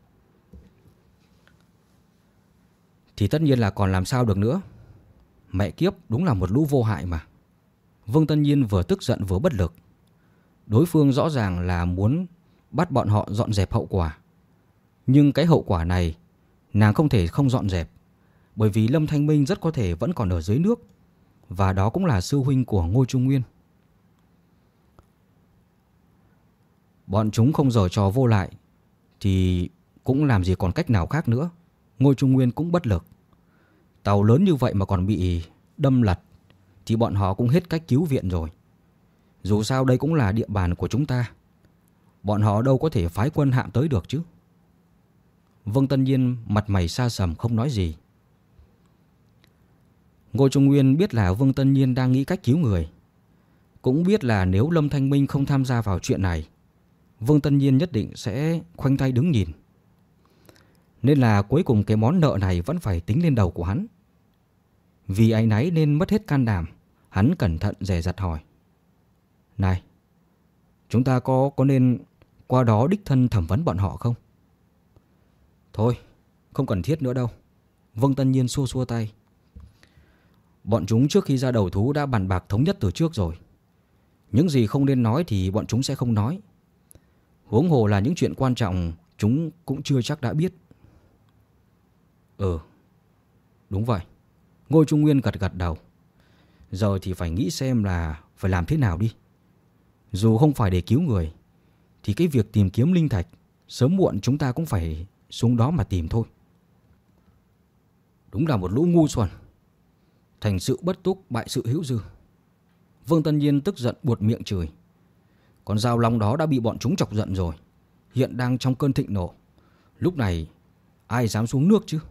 Speaker 1: Thì tất nhiên là còn làm sao được nữa. Mẹ kiếp, đúng là một lũ vô hại mà. Vương Tân Nhiên vừa tức giận vừa bất lực. Đối phương rõ ràng là muốn bắt bọn họ dọn dẹp hậu quả. Nhưng cái hậu quả này nàng không thể không dọn dẹp, bởi vì Lâm Thanh Minh rất có thể vẫn còn ở dưới nước, và đó cũng là sư huynh của Ngô Trung Nguyên. Bọn chúng không giở trò vô lại thì cũng làm gì còn cách nào khác nữa. Ngô Trung Nguyên cũng bất lực. Tàu lớn như vậy mà còn bị đâm lật thì bọn họ cũng hết cách cứu viện rồi. Dù sao đây cũng là địa bàn của chúng ta, bọn họ đâu có thể phái quân hạm tới được chứ. Vương Tân Nhiên mặt mày xa sầm không nói gì. Ngô Trung Nguyên biết là Vương Tân Nhiên đang nghĩ cách cứu người, cũng biết là nếu Lâm Thanh Minh không tham gia vào chuyện này, Vương Tân Nhiên nhất định sẽ khoanh tay đứng nhìn. Nên là cuối cùng cái món nợ này vẫn phải tính lên đầu của hắn. Vì áy náy nên mất hết can đảm, hắn cẩn thận dè dặt hỏi. Này, chúng ta có nên qua đó đích thân thẩm vấn bọn họ không? Thôi, không cần thiết nữa đâu. Vương Tân Nhiên xua xua tay. Bọn chúng trước khi ra đầu thú đã bàn bạc thống nhất từ trước rồi. Những gì không nên nói thì bọn chúng sẽ không nói. Huống hồ là những chuyện quan trọng chúng cũng chưa chắc đã biết. Đúng vậy. Ngô Trung Nguyên gật gật đầu. Giờ thì phải nghĩ xem là phải làm thế nào đi. Dù không phải để cứu người thì cái việc tìm kiếm linh thạch sớm muộn chúng ta cũng phải xuống đó mà tìm thôi. Đúng là một lũ ngu xuẩn. Thành sự bất túc, bại sự hữu dư. Vương Tân Nhiên tức giận buột miệng chửi. Con dao long đó đã bị bọn chúng chọc giận rồi, hiện đang trong cơn thịnh nộ. Lúc này ai dám xuống nước chứ?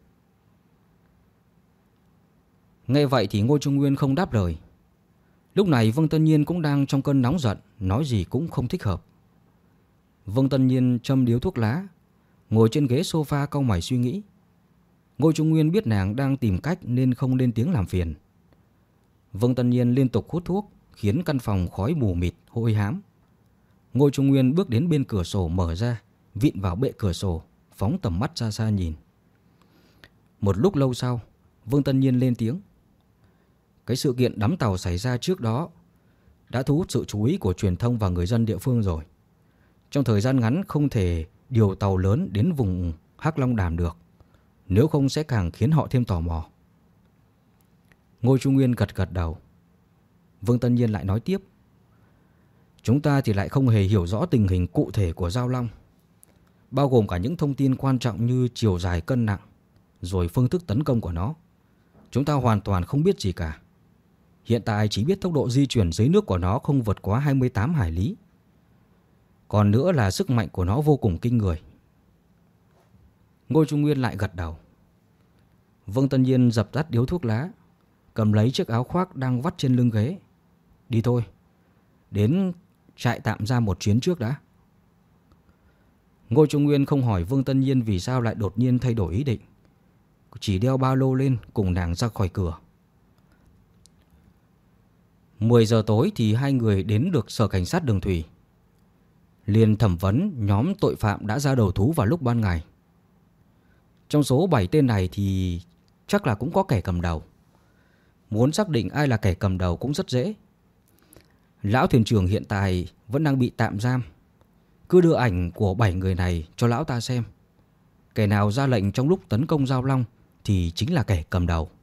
Speaker 1: Nghe vậy thì Ngô Trung Nguyên không đáp lời. Lúc này Vương Tân Nhiên cũng đang trong cơn nóng giận, nói gì cũng không thích hợp. Vương Tân Nhiên châm điếu thuốc lá, ngồi trên ghế sofa cau mày suy nghĩ. Ngô Trung Nguyên biết nàng đang tìm cách nên không lên tiếng làm phiền. Vương Tân Nhiên liên tục hút thuốc, khiến căn phòng khói mù mịt, hôi hám. Ngô Trung Nguyên bước đến bên cửa sổ mở ra, vịn vào bệ cửa sổ, phóng tầm mắt ra xa nhìn. Một lúc lâu sau, Vương Tân Nhiên lên tiếng. Cái sự kiện đắm tàu xảy ra trước đó đã thu hút sự chú ý của truyền thông và người dân địa phương rồi. Trong thời gian ngắn không thể điều tàu lớn đến vùng Hắc Long Đàm được, nếu không sẽ càng khiến họ thêm tò mò. Ngô Trung Nguyên gật gật đầu. Vương Tân Nhiên lại nói tiếp. Chúng ta thì lại không hề hiểu rõ tình hình cụ thể của Giao Long, bao gồm cả những thông tin quan trọng như chiều dài cân nặng, rồi phương thức tấn công của nó. Chúng ta hoàn toàn không biết gì cả. Hiện tại chỉ biết tốc độ di chuyển dưới nước của nó không vượt quá 28 hải lý. Còn nữa là sức mạnh của nó vô cùng kinh người. Ngô Trung Nguyên lại gật đầu. Vương Tân Nhiên dập tắt điếu thuốc lá, cầm lấy chiếc áo khoác đang vắt trên lưng ghế. Đi thôi, đến trại tạm giam một chuyến trước đã. Ngô Trung Nguyên không hỏi Vương Tân Nhiên vì sao lại đột nhiên thay đổi ý định, chỉ đeo ba lô lên cùng nàng ra khỏi cửa. 10 giờ tối thì hai người đến được sở cảnh sát đường thủy. Liền thẩm vấn nhóm tội phạm đã ra đầu thú vào lúc ban ngày. Trong số 7 tên này thì chắc là cũng có kẻ cầm đầu. Muốn xác định ai là kẻ cầm đầu cũng rất dễ. Lão thuyền trưởng hiện tại vẫn đang bị tạm giam. Cứ đưa ảnh của 7 người này cho lão ta xem. Kẻ nào ra lệnh trong lúc tấn công Giao Long thì chính là kẻ cầm đầu.